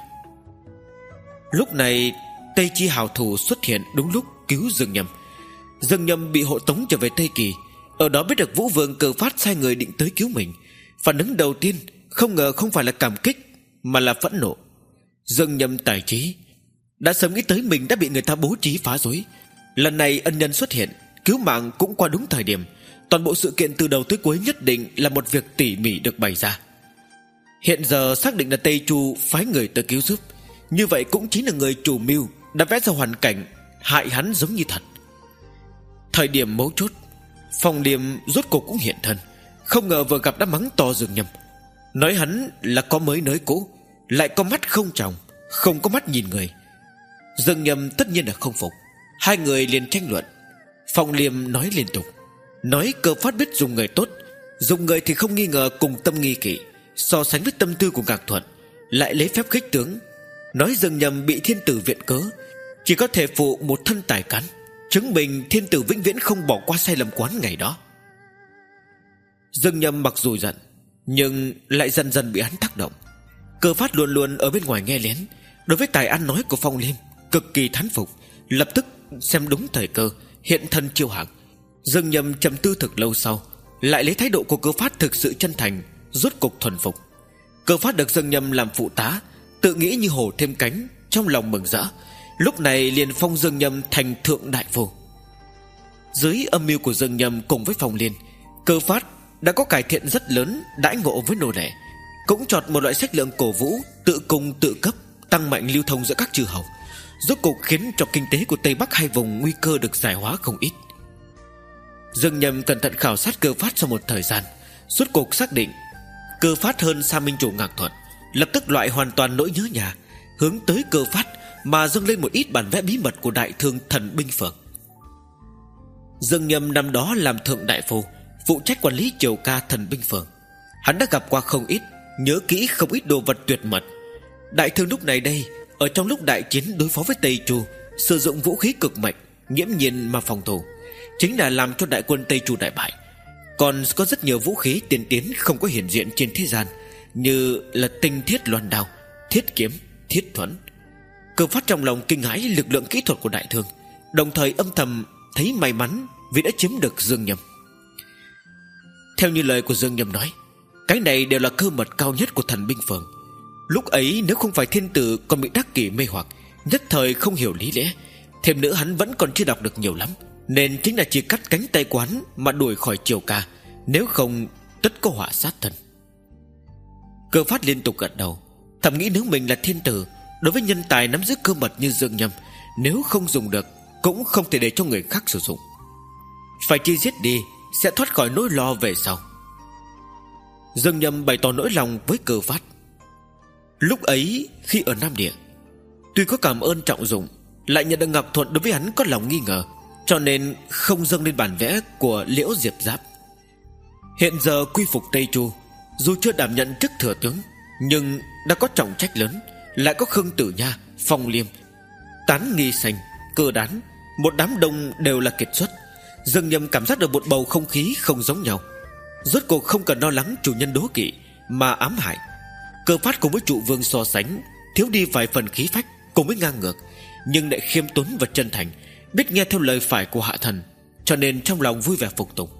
Lúc này Tây Chi hào thủ xuất hiện đúng lúc cứu Dương Nhâm. Dương Nhâm bị hộ tống trở về Tây Kỳ, ở đó biết được Vũ Vương Cơ Phát sai người định tới cứu mình. Phản ứng đầu tiên không ngờ không phải là cảm kích, mà là phẫn nộ. Dương Nhâm tài trí, đã sớm nghĩ tới mình đã bị người ta bố trí phá rối. Lần này ân nhân xuất hiện, cứu mạng cũng qua đúng thời điểm. Toàn bộ sự kiện từ đầu tới cuối nhất định là một việc tỉ mỉ được bày ra. Hiện giờ xác định là Tây Chu phái người tới cứu giúp, như vậy cũng chính là người chủ mưu đã vẽ ra hoàn cảnh hại hắn giống như thật. Thời điểm mấu chốt, Phong Liêm rốt cuộc cũng hiện thân, không ngờ vừa gặp đã mắng to Dương Nhâm, nói hắn là có mới nới cũ, lại có mắt không tròng, không có mắt nhìn người. Dương Nhâm tất nhiên là không phục, hai người liền tranh luận. Phong Liêm nói liên tục, nói Cơ Phát biết dùng người tốt, dùng người thì không nghi ngờ cùng tâm nghi kỵ, so sánh với tâm tư của Ngạc Thuận, lại lấy phép khích tướng, nói Dương Nhâm bị thiên tử viện cớ, chỉ có thể phụ một thân tài cán, chứng minh thiên tử vĩnh viễn không bỏ qua sai lầm quán ngày đó. Dương Nhâm mặc dù giận, nhưng lại dần dần bị hắn tác động. Cơ Phát luôn luôn ở bên ngoài nghe lén, đối với tài ăn nói của Phong Liêm cực kỳ thán phục, lập tức xem đúng thời cơ hiện thân chiêu hàng. Dương Nhâm trầm tư thực lâu sau, lại lấy thái độ của Cơ Phát thực sự chân thành, rốt cục thuần phục. Cơ Phát được Dương Nhâm làm phụ tá, tự nghĩ như hổ thêm cánh, trong lòng mừng rỡ. Lúc này liền phong Dương Nhâm thành thượng đại phu. Dưới âm mưu của Dương Nhâm cùng với Phong Liên, Cơ Phát đã có cải thiện rất lớn đãi ngộ với nô lệ, cũng chọn một loại sách lượng cổ vũ, tự cung tự cấp, tăng mạnh lưu thông giữa các chư hầu, rốt cục khiến cho kinh tế của Tây Bắc hai vùng nguy cơ được giải hóa không ít. Dương Nhâm cẩn thận khảo sát Cơ Phát sau một thời gian, rốt cục xác định Cơ Phát hơn Sa Minh chủ Ngạc Thuận, lập tức loại hoàn toàn nỗi nhớ nhà, hướng tới Cơ Phát mà dâng lên một ít bản vẽ bí mật của đại thương Thần Binh Phường. Dương Nhâm năm đó làm thượng đại phu, phụ trách quản lý triều ca Thần Binh Phường. Hắn đã gặp qua không ít, nhớ kỹ không ít đồ vật tuyệt mật. Đại thương lúc này đây, ở trong lúc đại chiến đối phó với Tây Chu, sử dụng vũ khí cực mạnh, nghiễm nhiên mà phòng thủ, chính là làm cho đại quân Tây Chu đại bại. Còn có rất nhiều vũ khí tiên tiến không có hiện diện trên thế gian, như là tinh thiết loan đao, thiết kiếm, thiết thuẫn. Cơ Phát trong lòng kinh hãi lực lượng kỹ thuật của đại thương, đồng thời âm thầm thấy may mắn vì đã chiếm được Dương Nhâm. Theo như lời của Dương Nhâm nói, cái này đều là cơ mật cao nhất của Thần Binh Phường. Lúc ấy nếu không phải thiên tử còn bị đắc kỷ mê hoặc, nhất thời không hiểu lý lẽ, thêm nữa hắn vẫn còn chưa đọc được nhiều lắm, nên chính là chỉ cắt cánh tay quán mà đuổi khỏi triều ca, nếu không tất có họa sát thân. Cơ Phát liên tục gật đầu, thầm nghĩ nếu mình là thiên tử, đối với nhân tài nắm giữ cơ mật như Dương Nhâm, nếu không dùng được cũng không thể để cho người khác sử dụng. Phải chi giết đi, sẽ thoát khỏi nỗi lo về sau. Dương Nhâm bày tỏ nỗi lòng với Cơ Phát. Lúc ấy khi ở Nam Địa, tuy có cảm ơn trọng dụng, lại nhận được Ngọc Thuận đối với hắn có lòng nghi ngờ, cho nên không dâng lên bản vẽ của Liễu Diệp Giáp. Hiện giờ quy phục Tây Chu, dù chưa đảm nhận chức thừa tướng, nhưng đã có trọng trách lớn, lại có Khương Tử Nha, Phong Liêm, Tán Nghi Sành, Cơ Đán, một đám đông đều là kiệt xuất. Dương Nhâm cảm giác được một bầu không khí không giống nhau. Rốt cuộc không cần lo lắng chủ nhân đố kỵ mà ám hại. Cơ Phát cùng với trụ vương so sánh, thiếu đi vài phần khí phách cùng với ngang ngược, nhưng lại khiêm tốn và chân thành, biết nghe theo lời phải của hạ thần, cho nên trong lòng vui vẻ phục tùng.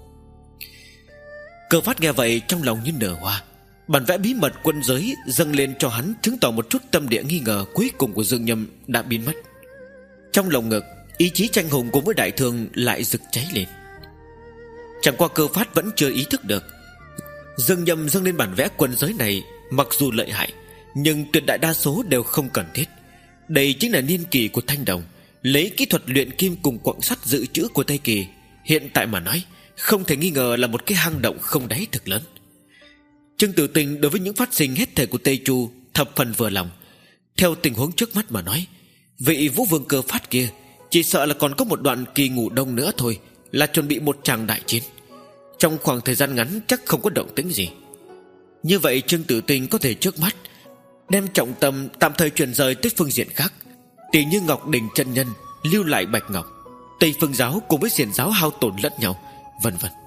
Cơ Phát nghe vậy trong lòng như nở hoa. Bản vẽ bí mật quân giới dâng lên cho hắn, chứng tỏ một chút tâm địa nghi ngờ cuối cùng của Dương Nhâm đã biến mất. Trong lòng ngực, ý chí tranh hùng cùng với đại thương lại rực cháy lên. Chẳng qua Cơ Phát vẫn chưa ý thức được, Dương Nhâm dâng lên bản vẽ quân giới này mặc dù lợi hại, nhưng tuyệt đại đa số đều không cần thiết. Đây chính là niên kỳ của Thanh Đồng, lấy kỹ thuật luyện kim cùng quặng sắt dự trữ của Tây Kỳ, hiện tại mà nói không thể nghi ngờ là một cái hang động không đáy thực lớn. Trương Tử Tình đối với những phát sinh hết thảy của Tây Chu thập phần vừa lòng. Theo tình huống trước mắt mà nói, vị Vũ Vương Cơ Phát kia chỉ sợ là còn có một đoạn kỳ ngủ đông nữa thôi, là chuẩn bị một tràng đại chiến. Trong khoảng thời gian ngắn chắc không có động tĩnh gì. Như vậy Trương Tử Tình có thể trước mắt đem trọng tâm tạm thời chuyển rời tới phương diện khác, tỷ như Ngọc Đình chân nhân lưu lại Bạch Ngọc, Tây Phương giáo cùng với Xiển giáo hao tổn lẫn nhau, vân vân.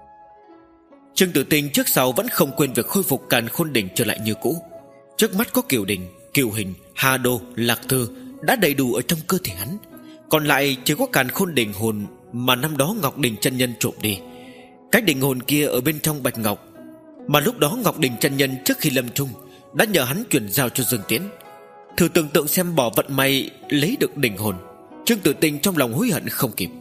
Trương Tử Tình trước sau vẫn không quên việc khôi phục Càn Khôn Đỉnh trở lại như cũ. Trước mắt có Kiều Đình, Kiều Hình, Hà Đô, Lạc Thư đã đầy đủ ở trong cơ thể hắn, còn lại chỉ có Càn Khôn Đỉnh hồn mà năm đó Ngọc Đình chân nhân trộm đi. Cái đỉnh hồn kia ở bên trong Bạch Ngọc, mà lúc đó Ngọc Đình chân nhân trước khi lâm chung đã nhờ hắn chuyển giao cho Dương Tiễn. Thử tưởng tượng xem bỏ vận may lấy được đỉnh hồn, Trương Tử Tình trong lòng hối hận không kịp.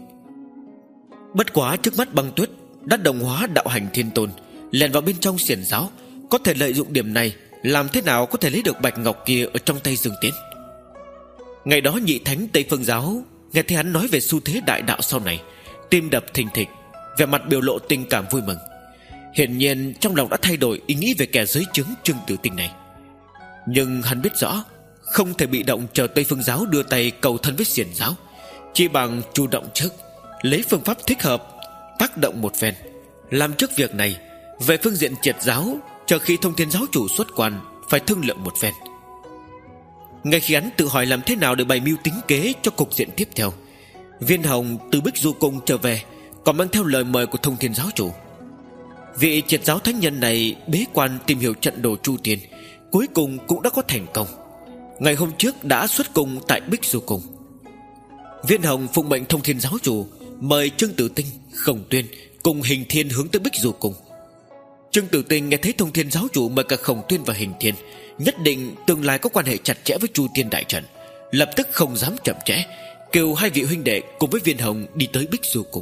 Bất quá trước mắt Băng Tuyết đã đồng hóa đạo hành thiên tôn, lèn vào bên trong Xiển giáo, có thể lợi dụng điểm này làm thế nào có thể lấy được Bạch Ngọc kia ở trong tay Dương Tiễn. Ngày đó nhị thánh Tây Phương giáo nghe thấy hắn nói về xu thế đại đạo sau này, tim đập thình thịch, vẻ mặt biểu lộ tình cảm vui mừng. Hiển nhiên trong lòng đã thay đổi ý nghĩ về kẻ giới chứng Trương Tử Tình này. Nhưng hắn biết rõ không thể bị động chờ Tây Phương giáo đưa tay cầu thân với Xiển giáo, chỉ bằng chủ động trước, lấy phương pháp thích hợp tác động một phen, làm trước việc này. Về phương diện triệt giáo, chờ khi Thông Thiên giáo chủ xuất quan phải thương lượng một phen. Ngay khi hắn tự hỏi làm thế nào để bày mưu tính kế cho cục diện tiếp theo, Viên Hồng từ Bích Du Cung trở về, còn mang theo lời mời của Thông Thiên giáo chủ. Vị triệt giáo thánh nhân này bế quan tìm hiểu trận đồ Chu Tiên, cuối cùng cũng đã có thành công. Ngày hôm trước đã xuất cung tại Bích Du Cung. Viên Hồng phụng mệnh Thông Thiên giáo chủ mời Trương Tử Tinh, Khổng Tuyên cùng Hình Thiên hướng tới Bích Du Cung. Trương Tử Tinh nghe thấy Thông Thiên giáo chủ mời cả Khổng Tuyên và Hình Thiên, nhất định tương lai có quan hệ chặt chẽ với Chu Tiên đại trận, lập tức không dám chậm trễ, kêu hai vị huynh đệ cùng với Viên Hồng đi tới Bích Du Cung.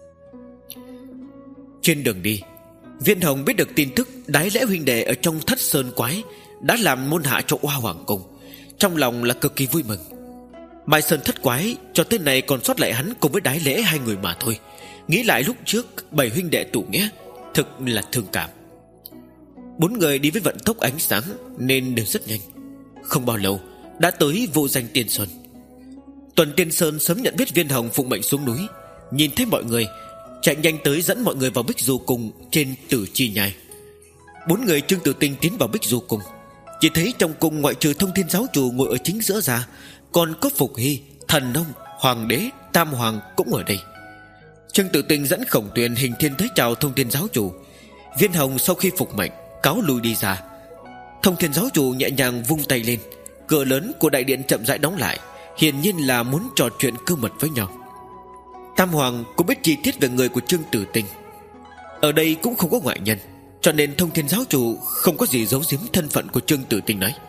Trên đường đi, Viên Hồng biết được tin tức Đái Lễ huynh đệ ở trong Thất Sơn Quái đã làm môn hạ cho Oa Hoàng Cung, trong lòng là cực kỳ vui mừng. Mai Sơn Thất Quái cho tới nay còn sót lại hắn cùng với Đái Lễ hai người mà thôi. Nghĩ lại lúc trước bảy huynh đệ tụ nghĩa, thực là thương cảm. Bốn người đi với vận tốc ánh sáng nên đều rất nhanh. Không bao lâu đã tới Vô Danh Tiên Sơn. Tuần Tiên Sơn sớm nhận biết Viên Hồng phụng mệnh xuống núi, nhìn thấy mọi người chạy nhanh tới dẫn mọi người vào Bích Du Cung trên Tử Chi Nhai. Bốn người Trương Tử Tinh tiến vào Bích Du Cung. Chỉ thấy trong cung ngoại trừ Thông Thiên Giáo Chủ ngồi ở chính giữa ra, còn có Phục Hy, Thần Nông, Hoàng Đế, Tam Hoàng cũng ở đây. Trương Tử Tinh dẫn Khổng Tuyền hình thiên tới chào Thông Thiên Giáo Chủ. Viên Hồng sau khi phục mệnh cáo lui đi ra. Thông Thiên Giáo Chủ nhẹ nhàng vung tay lên, cửa lớn của đại điện chậm rãi đóng lại, hiển nhiên là muốn trò chuyện cơ mật với nhau. Tam Hoàng cũng biết chi tiết về người của Trương Tử Tinh. Ở đây cũng không có ngoại nhân, cho nên Thông Thiên Giáo Chủ không có gì giấu giếm thân phận của Trương Tử Tinh, nói: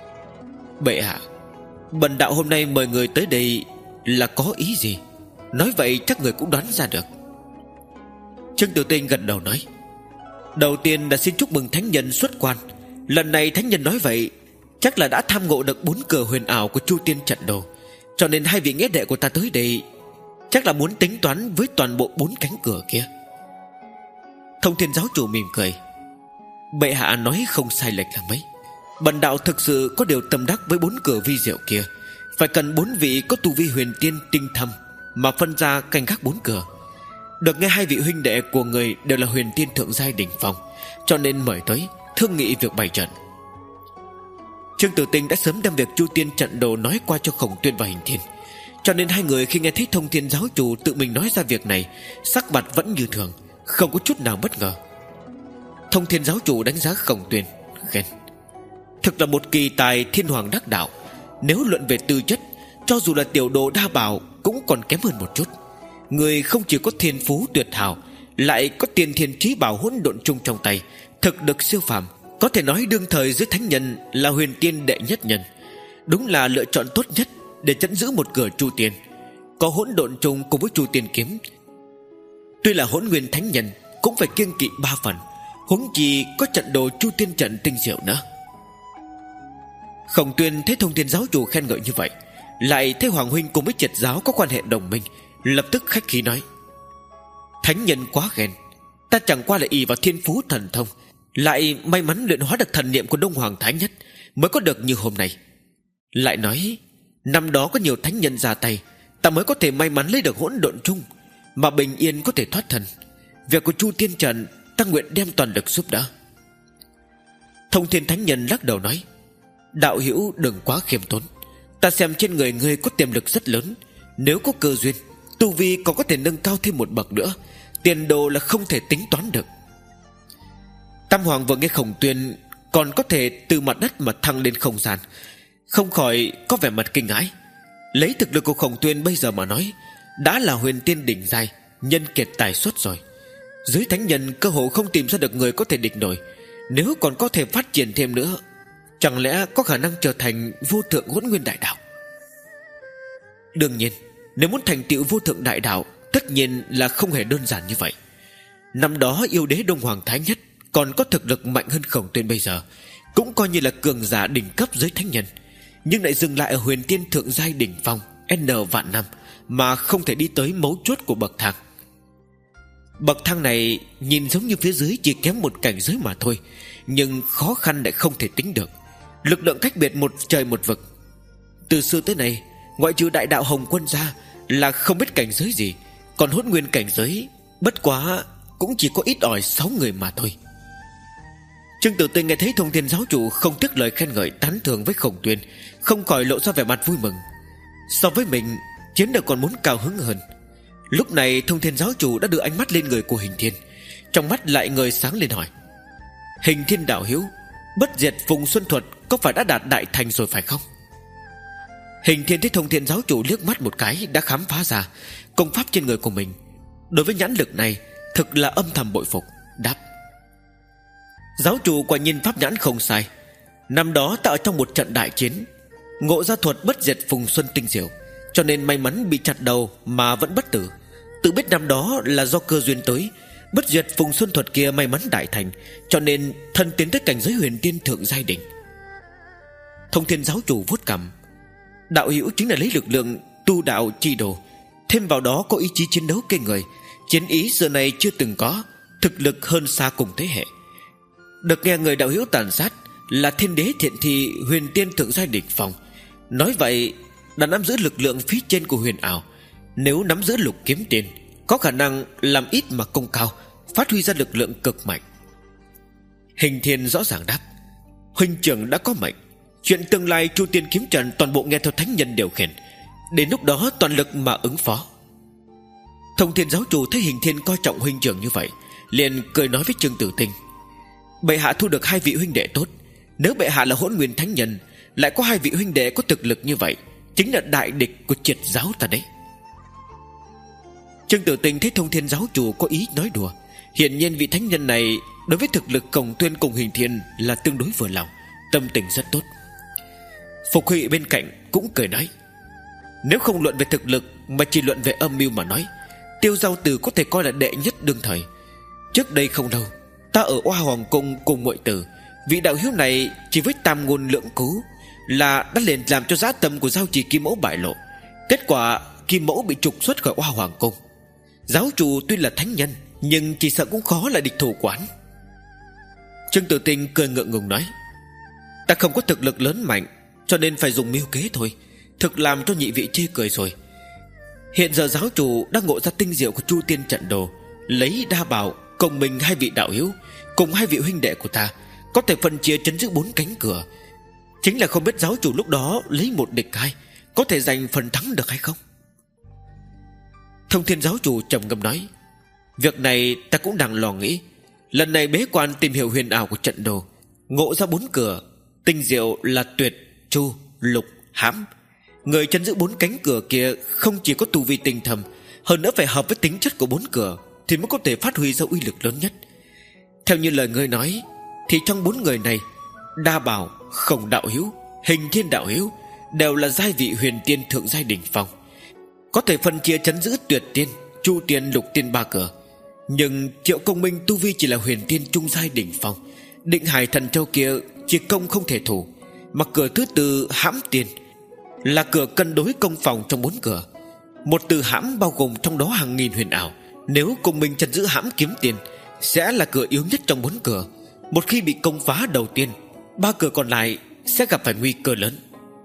Bệ hạ, bần đạo hôm nay mời người tới đây là có ý gì? Nói vậy chắc người cũng đoán ra được. Trương Tử Tinh gật đầu nói: Đầu tiên là xin chúc mừng thánh nhân xuất quan. Lần này thánh nhân nói vậy chắc là đã tham ngộ được bốn cửa huyền ảo của Chu Tiên trận đồ, cho nên hai vị nghĩa đệ của ta tới đây chắc là muốn tính toán với toàn bộ bốn cánh cửa kia. Thông Thiên Giáo Chủ mỉm cười: Bệ hạ nói không sai lệch là mấy. Bần đạo thực sự có điều tâm đắc với bốn cửa vi diệu kia, phải cần bốn vị có tu vi huyền tiên tinh thâm mà phân ra canh gác bốn cửa. Được nghe hai vị huynh đệ của người đều là huyền tiên thượng giai đỉnh phong, cho nên mời tới thương nghị việc bày trận. Trương Tử Tinh đã sớm đem việc Chu Tiên trận đồ nói qua cho Khổng Tuyên và Hình Thiên, cho nên hai người khi nghe thấy Thông Thiên Giáo Chủ tự mình nói ra việc này, sắc mặt vẫn như thường, không có chút nào bất ngờ. Thông Thiên Giáo Chủ đánh giá Khổng Tuyên, khen: Thực là một kỳ tài thiên hoàng đắc đạo. Nếu luận về tư chất, cho dù là tiểu đồ đa bảo cũng còn kém hơn một chút. Người không chỉ có thiên phú tuyệt hảo, lại có tiên thiên trí bảo hỗn độn chung trong tay, thực lực siêu phàm, có thể nói đương thời dưới thánh nhân là huyền tiên đệ nhất nhân. Đúng là lựa chọn tốt nhất để chấn giữ một cửa Chu Tiên. Có hỗn độn chung cùng với Chu Tiên kiếm, tuy là hỗn nguyên thánh nhân cũng phải kiêng kỵ ba phần, huống chi có trận đồ Chu Tiên trận tinh diệu nữa. Khổng Tuyên thấy Thông Thiên Giáo Chủ khen ngợi như vậy, lại thấy Hoàng huynh cùng với Triệt giáo có quan hệ đồng minh, lập tức khách khí nói: Thánh nhân quá khen, ta chẳng qua là ỷ vào thiên phú thần thông, lại may mắn luyện hóa được thần niệm của Đông Hoàng Thái Nhất, mới có được như hôm nay. Lại nói năm đó có nhiều thánh nhân ra tay, ta mới có thể may mắn lấy được hỗn độn chung, mà bình yên có thể thoát thân. Việc của Chu Tiên trận ta nguyện đem toàn lực giúp đỡ. Thông Thiên Thánh Nhân lắc đầu nói: Đạo hữu đừng quá khiêm tốn, ta xem trên người ngươi có tiềm lực rất lớn, nếu có cơ duyên, tu vi còn có thể nâng cao thêm một bậc nữa, tiền đồ là không thể tính toán được. Tam Hoàng vừa nghe Khổng Tuyên còn có thể từ mặt đất mà thăng lên không gian, không khỏi có vẻ mặt kinh hãi. Lấy thực lực của Khổng Tuyên bây giờ mà nói, đã là huyền tiên đỉnh giai, nhân kiệt tài xuất rồi. Dưới thánh nhân cơ hồ không tìm ra được người có thể địch nổi. Nếu còn có thể phát triển thêm nữa, chẳng lẽ có khả năng trở thành vô thượng hỗn nguyên đại đạo? Đương nhiên, nếu muốn thành tựu vô thượng đại đạo, tất nhiên là không hề đơn giản như vậy. Năm đó yêu đế Đông Hoàng Thái Nhất còn có thực lực mạnh hơn Khổng Tuyên bây giờ, cũng coi như là cường giả đỉnh cấp dưới thánh nhân, nhưng lại dừng lại ở huyền tiên thượng giai đỉnh phong N vạn năm, mà không thể đi tới mấu chốt của bậc thang. Bậc thang này nhìn giống như phía dưới chỉ kém một cảnh giới mà thôi, nhưng khó khăn lại không thể tính được. Lực lượng cách biệt một trời một vực. Từ xưa tới nay, ngoại trừ đại đạo Hồng Quân ra là không biết cảnh giới gì, còn hỗn nguyên cảnh giới bất quá cũng chỉ có ít ỏi sáu người mà thôi. Trương Tử Tinh nghe thấy Thông Thiên Giáo Chủ không tiếc lời khen ngợi tán thưởng với Khổng Tuyên, không khỏi lộ ra vẻ mặt vui mừng. So với mình, chiến đấu còn muốn cao hứng hơn. Lúc này Thông Thiên Giáo Chủ đã đưa ánh mắt lên người của Hình Thiên, trong mắt lại ngời sáng lên hỏi: Hình Thiên đạo hữu, bất diệt phùng xuân thuật có phải đã đạt đại thành rồi phải không? Hình Thiên thấy Thông Thiên Giáo Chủ liếc mắt một cái đã khám phá ra công pháp trên người của mình. Đối với nhãn lực này thực là âm thầm bội phục, đáp: Giáo chủ quả nhiên pháp nhãn không sai. Năm đó ta ở trong một trận đại chiến, ngộ ra thuật bất diệt phùng xuân tinh diệu, cho nên may mắn bị chặt đầu mà vẫn bất tử. Tự biết năm đó là do cơ duyên tới, bất diệt phùng xuân thuật kia may mắn đại thành, cho nên thân tiến tới cảnh giới huyền tiên thượng giai đỉnh. Thông Thiên Giáo Chủ vuốt cằm: Đạo hữu chính là lấy lực lượng tu đạo chi đồ, thêm vào đó có ý chí chiến đấu kinh người, chiến ý giờ này chưa từng có, thực lực hơn xa cùng thế hệ. Được nghe người đạo hữu tàn sát là thiên đế thiện thi huyền tiên thượng giai đỉnh phong. Nói vậy đã nắm giữ lực lượng phía trên của huyền ảo. Nếu nắm giữ lục kiếm tiền, có khả năng làm ít mà công cao, phát huy ra lực lượng cực mạnh. Hình Thiên rõ ràng đáp: huynh trưởng đã có mệnh, chuyện tương lai Chu Tiên kiếm trận toàn bộ nghe theo thánh nhân điều khiển, đến lúc đó toàn lực mà ứng phó. Thông Thiên giáo chủ thấy Hình Thiên coi trọng huynh trưởng như vậy, liền cười nói với Trương Tử Tinh: bệ hạ thu được hai vị huynh đệ tốt. Nếu bệ hạ là Hỗn Nguyên thánh nhân, lại có hai vị huynh đệ có thực lực như vậy, chính là đại địch của triệt giáo ta đấy. Trương Tử Tinh thấy Thông Thiên giáo chủ có ý nói đùa. Hiển nhiên vị thánh nhân này đối với thực lực Cổng Tuyên cùng Hình Thiên là tương đối vừa lòng, tâm tình rất tốt. Phục Huy bên cạnh cũng cười nói: nếu không luận về thực lực mà chỉ luận về âm mưu mà nói, Tiêu Giao Tử có thể coi là đệ nhất đương thời. Trước đây không lâu, ta ở Oa Hoàng Cung cùng muội tử, vị đạo hiếu này chỉ với tam ngôn lưỡng cú là đã liền làm cho giá tâm của Giao Trì Kim Mẫu bại lộ. Kết quả Kim Mẫu bị trục xuất khỏi Oa Hoàng Cung. Giáo chủ tuy là thánh nhân, nhưng chỉ sợ cũng khó là địch thủ quán. Trương Tử Tinh cười ngượng ngùng nói: ta không có thực lực lớn mạnh, cho nên phải dùng mưu kế thôi. Thực làm cho nhị vị chê cười rồi. Hiện giờ giáo chủ đã ngộ ra tinh diệu của Chu Tiên trận đồ, lấy đa bảo cùng mình hai vị đạo hiếu cùng hai vị huynh đệ của ta, có thể phân chia trấn giữ bốn cánh cửa. Chính là không biết giáo chủ lúc đó lấy một địch hai, có thể giành phần thắng được hay không. Thông Thiên giáo chủ trầm ngâm nói: việc này ta cũng đang lo nghĩ. Lần này bế quan tìm hiểu huyền ảo của trận đồ, ngộ ra bốn cửa, tinh diệu là tuyệt, chu, lục, hãm. Người trấn giữ bốn cánh cửa kia không chỉ có tu vi tinh thầm, hơn nữa phải hợp với tính chất của bốn cửa, thì mới có thể phát huy ra uy lực lớn nhất. Theo như lời ngươi nói, thì trong bốn người này, Đa Bảo, Khổng đạo hiếu, Hình Thiên đạo hiếu đều là giai vị huyền tiên thượng giai đỉnh phong, có thể phân chia trấn giữ tuyệt tiên, chu tiên, lục tiên ba cửa. Nhưng Triệu Công Minh tu vi chỉ là huyền tiên trung giai đỉnh phong, Định Hải Thần Châu kia chỉ công không thể thủ, mà cửa thứ tư hãm tiên là cửa cân đối công phòng trong bốn cửa. Một từ hãm bao gồm trong đó hàng nghìn huyền ảo. Nếu Công Minh trấn giữ hãm kiếm tiền, sẽ là cửa yếu nhất trong bốn cửa. Một khi bị công phá đầu tiên, ba cửa còn lại sẽ gặp phải nguy cơ lớn.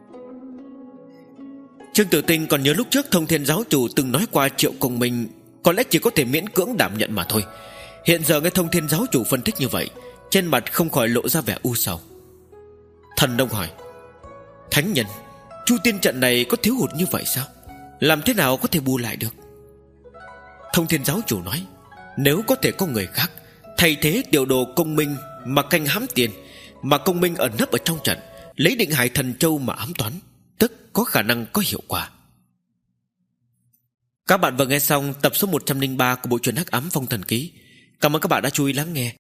Trương Tử Tinh còn nhớ lúc trước Thông Thiên giáo chủ từng nói qua Triệu Công Minh có lẽ chỉ có thể miễn cưỡng đảm nhận mà thôi. Hiện giờ nghe Thông Thiên giáo chủ phân tích như vậy, trên mặt không khỏi lộ ra vẻ u sầu. Thần Đông hỏi: thánh nhân, Chu Tiên trận này có thiếu hụt như vậy sao? Làm thế nào có thể bù lại được? Thông Thiên giáo chủ nói: nếu có thể có người khác thay thế tiểu đồ Công Minh mà canh hãm tiền, mà Công Minh ẩn nấp ở trong trận, lấy Định Hải Thần Châu mà ám toán, tức có khả năng có hiệu quả. Các bạn vừa nghe xong tập số một trăm linh ba của bộ truyện Hắc Ám Phong Thần Ký. Cảm ơn các bạn đã chú ý lắng nghe.